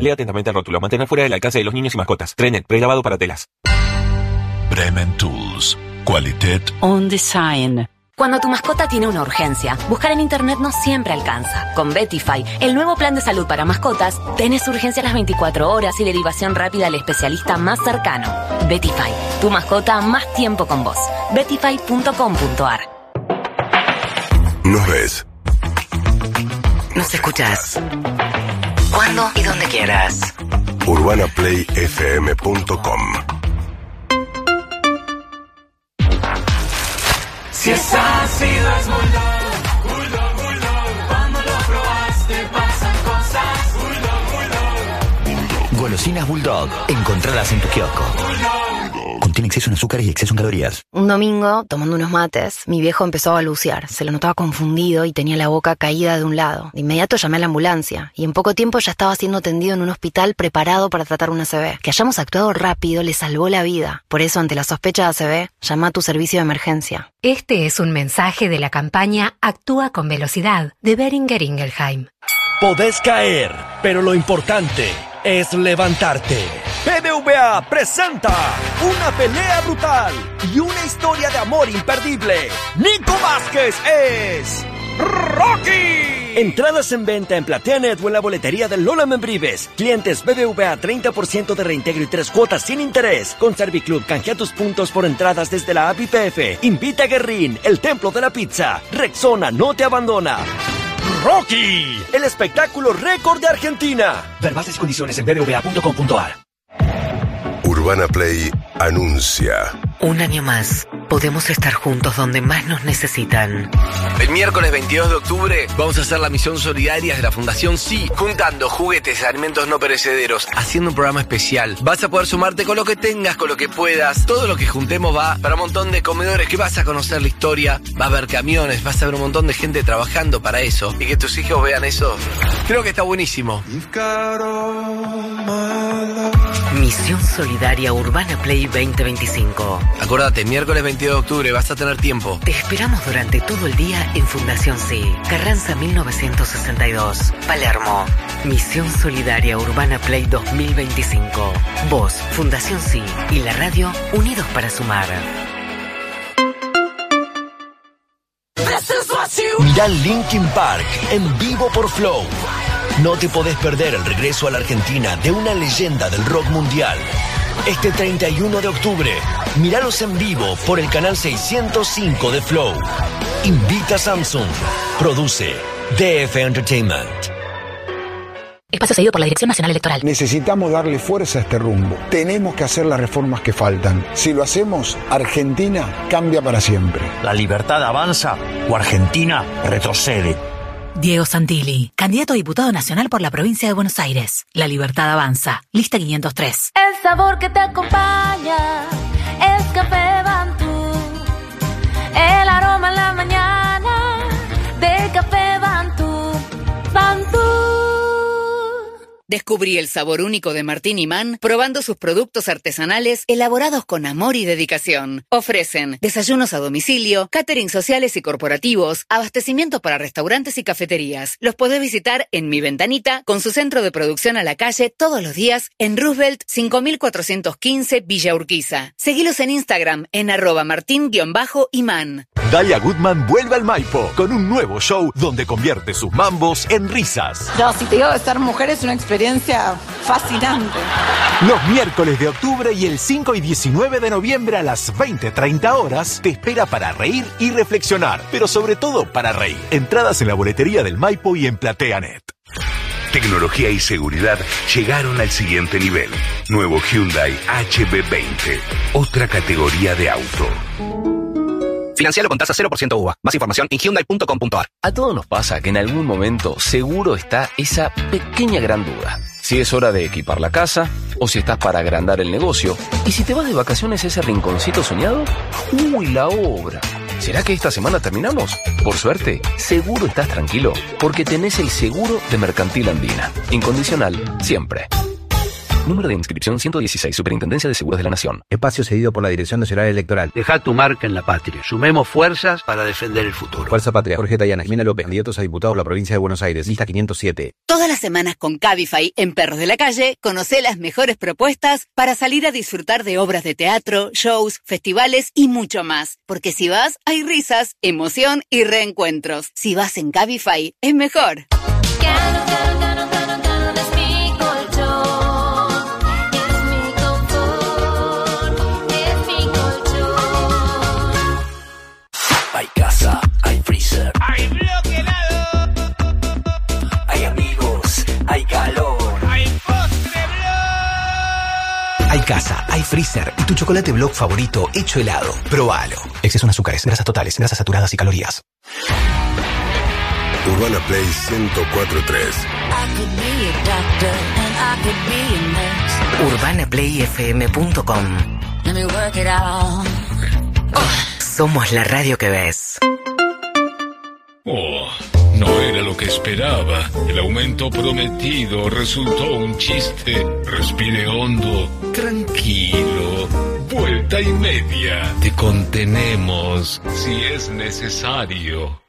Lea atentamente el rótulo. Mantener fuera del alcance de los niños y mascotas. Trenet, pregrabado para telas. Bremen Tools. Qualitat on design. Cuando tu mascota tiene una urgencia, buscar en internet no siempre alcanza. Con Betify, el nuevo plan de salud para mascotas, tenés urgencia a las veinticuatro horas y derivación rápida al especialista más cercano. Betify, tu mascota más tiempo con vos. betify punto com punto ar. Nos ves. Nos escuchás. Cuando y donde quieras. urbana play f m punto com. Si es ácido es Bulldog, Bulldog, Bulldog. Cuando lo probaste pasan cosas. Bulldog, Bulldog. Golosinas Bulldog. Encontradas en tu kiosco. Contiene exceso en azúcares y exceso en calorías. Un domingo, tomando unos mates, mi viejo empezó a balbucear. Se lo notaba confundido y tenía la boca caída de un lado. De inmediato llamé a la ambulancia y en poco tiempo ya estaba siendo atendido en un hospital preparado para tratar una A C V. Que hayamos actuado rápido le salvó la vida. Por eso, ante la sospecha de A C V, llama a tu servicio de emergencia. Este es un mensaje de la campaña Actúa con Velocidad de Boehringer Ingelheim. Podés caer, pero lo importante es levantarte. B B V A presenta una pelea brutal y una historia de amor imperdible. Nico Vázquez es Rocky. Entradas en venta en PlateaNet o en la boletería de Lola Membrives. Clientes B B V A treinta por ciento de reintegro y tres cuotas sin interés. Con Serviclub canjea tus puntos por entradas desde la app I P F. Invita a Guerrín, el templo de la pizza. Rexona no te abandona. Rocky, el espectáculo récord de Argentina. Ver bases y condiciones en b b v a punto com punto ar. Urbana Play anuncia. Un año más, podemos estar juntos donde más nos necesitan. El miércoles veintidós de octubre vamos a hacer la misión solidaria de la Fundación Sí, juntando juguetes y alimentos no perecederos, haciendo un programa especial. Vas a poder sumarte con lo que tengas, con lo que puedas. Todo lo que juntemos va para un montón de comedores que vas a conocer la historia, va a haber camiones, vas a ver un montón de gente trabajando para eso. Y que tus hijos vean eso, creo que está buenísimo. Misión Solidaria Urbana Play veinte veinticinco. Acordate, miércoles veintidós de octubre vas a tener tiempo. Te esperamos durante todo el día en Fundación Sí, Carranza mil novecientos sesenta y dos, Palermo. Misión Solidaria Urbana Play dos mil veinticinco. Vos, Fundación Sí y la radio unidos para sumar. Mirá Linkin Park en vivo por Flow. No te podés perder el regreso a la Argentina de una leyenda del rock mundial. Este treinta y uno de octubre, míralos en vivo por el canal seiscientos cinco de Flow. Invita a Samsung. Produce D F Entertainment. Espacio cedido por la Dirección Nacional Electoral. Necesitamos darle fuerza a este rumbo. Tenemos que hacer las reformas que faltan. Si lo hacemos, Argentina cambia para siempre. ¿La libertad avanza o Argentina retrocede? Diego Santilli, candidato a diputado nacional por la provincia de Buenos Aires. La libertad avanza. Lista quinientos tres. El sabor que te acompaña es Café Bantú. El aroma en la mañana del Café Bantú. Bantú. Descubrí el sabor único de Martín y Mann probando sus productos artesanales elaborados con amor y dedicación. Ofrecen desayunos a domicilio, catering sociales y corporativos, abastecimiento para restaurantes y cafeterías. Los podés visitar en Mi Ventanita con su centro de producción a la calle todos los días en Roosevelt cinco mil cuatrocientos quince Villa Urquiza. Seguilos en Instagram en arroba martín-imán. Dalia Goodman vuelve al Maipo con un nuevo show donde convierte sus mambos en risas. No, si te digo que ser mujer es una experiencia fascinante. Los miércoles de octubre y el cinco y diecinueve de noviembre a las veinte treinta horas te espera para reír y reflexionar, pero sobre todo para reír. Entradas en la boletería del Maipo y en PlateaNet. Tecnología y seguridad llegaron al siguiente nivel. Nuevo Hyundai H B veinte, otra categoría de auto. Financialo con tasa cero por ciento U V A. Más información en hyundai punto com punto ar. A todos nos pasa que en algún momento seguro está esa pequeña gran duda. Si es hora de equipar la casa, o si estás para agrandar el negocio, y si te vas de vacaciones a ese rinconcito soñado, ¡uy, la obra! ¿Será que esta semana terminamos? Por suerte, seguro estás tranquilo, porque tenés el seguro de Mercantil Andina. Incondicional, siempre. Número de inscripción ciento dieciséis, Superintendencia de Seguros de la Nación. Espacio cedido por la Dirección Nacional Electoral. Deja tu marca en la patria. Sumemos fuerzas para defender el futuro. Fuerza Patria. Jorge Tayana, Jimena López, candidatos a diputados por la provincia de Buenos Aires. Lista quinientos siete. Todas las semanas con Cabify en Perros de la Calle, conocé las mejores propuestas para salir a disfrutar de obras de teatro, shows, festivales y mucho más. Porque si vas, hay risas, emoción y reencuentros. Si vas en Cabify, es mejor. Hay casa, hay freezer, hay bloque helado, hay amigos, hay calor, hay postre blog. Hay casa, hay freezer y tu chocolate blog favorito hecho helado. Probalo. Exceso en azúcares, grasas totales, grasas saturadas y calorías. Urbana Play ciento cuatro punto tres. urbana play f m punto com. Somos la radio que ves. Oh, no era lo que esperaba. El aumento prometido resultó un chiste. Respire hondo, tranquilo. Vuelta y media. Te contenemos si es necesario.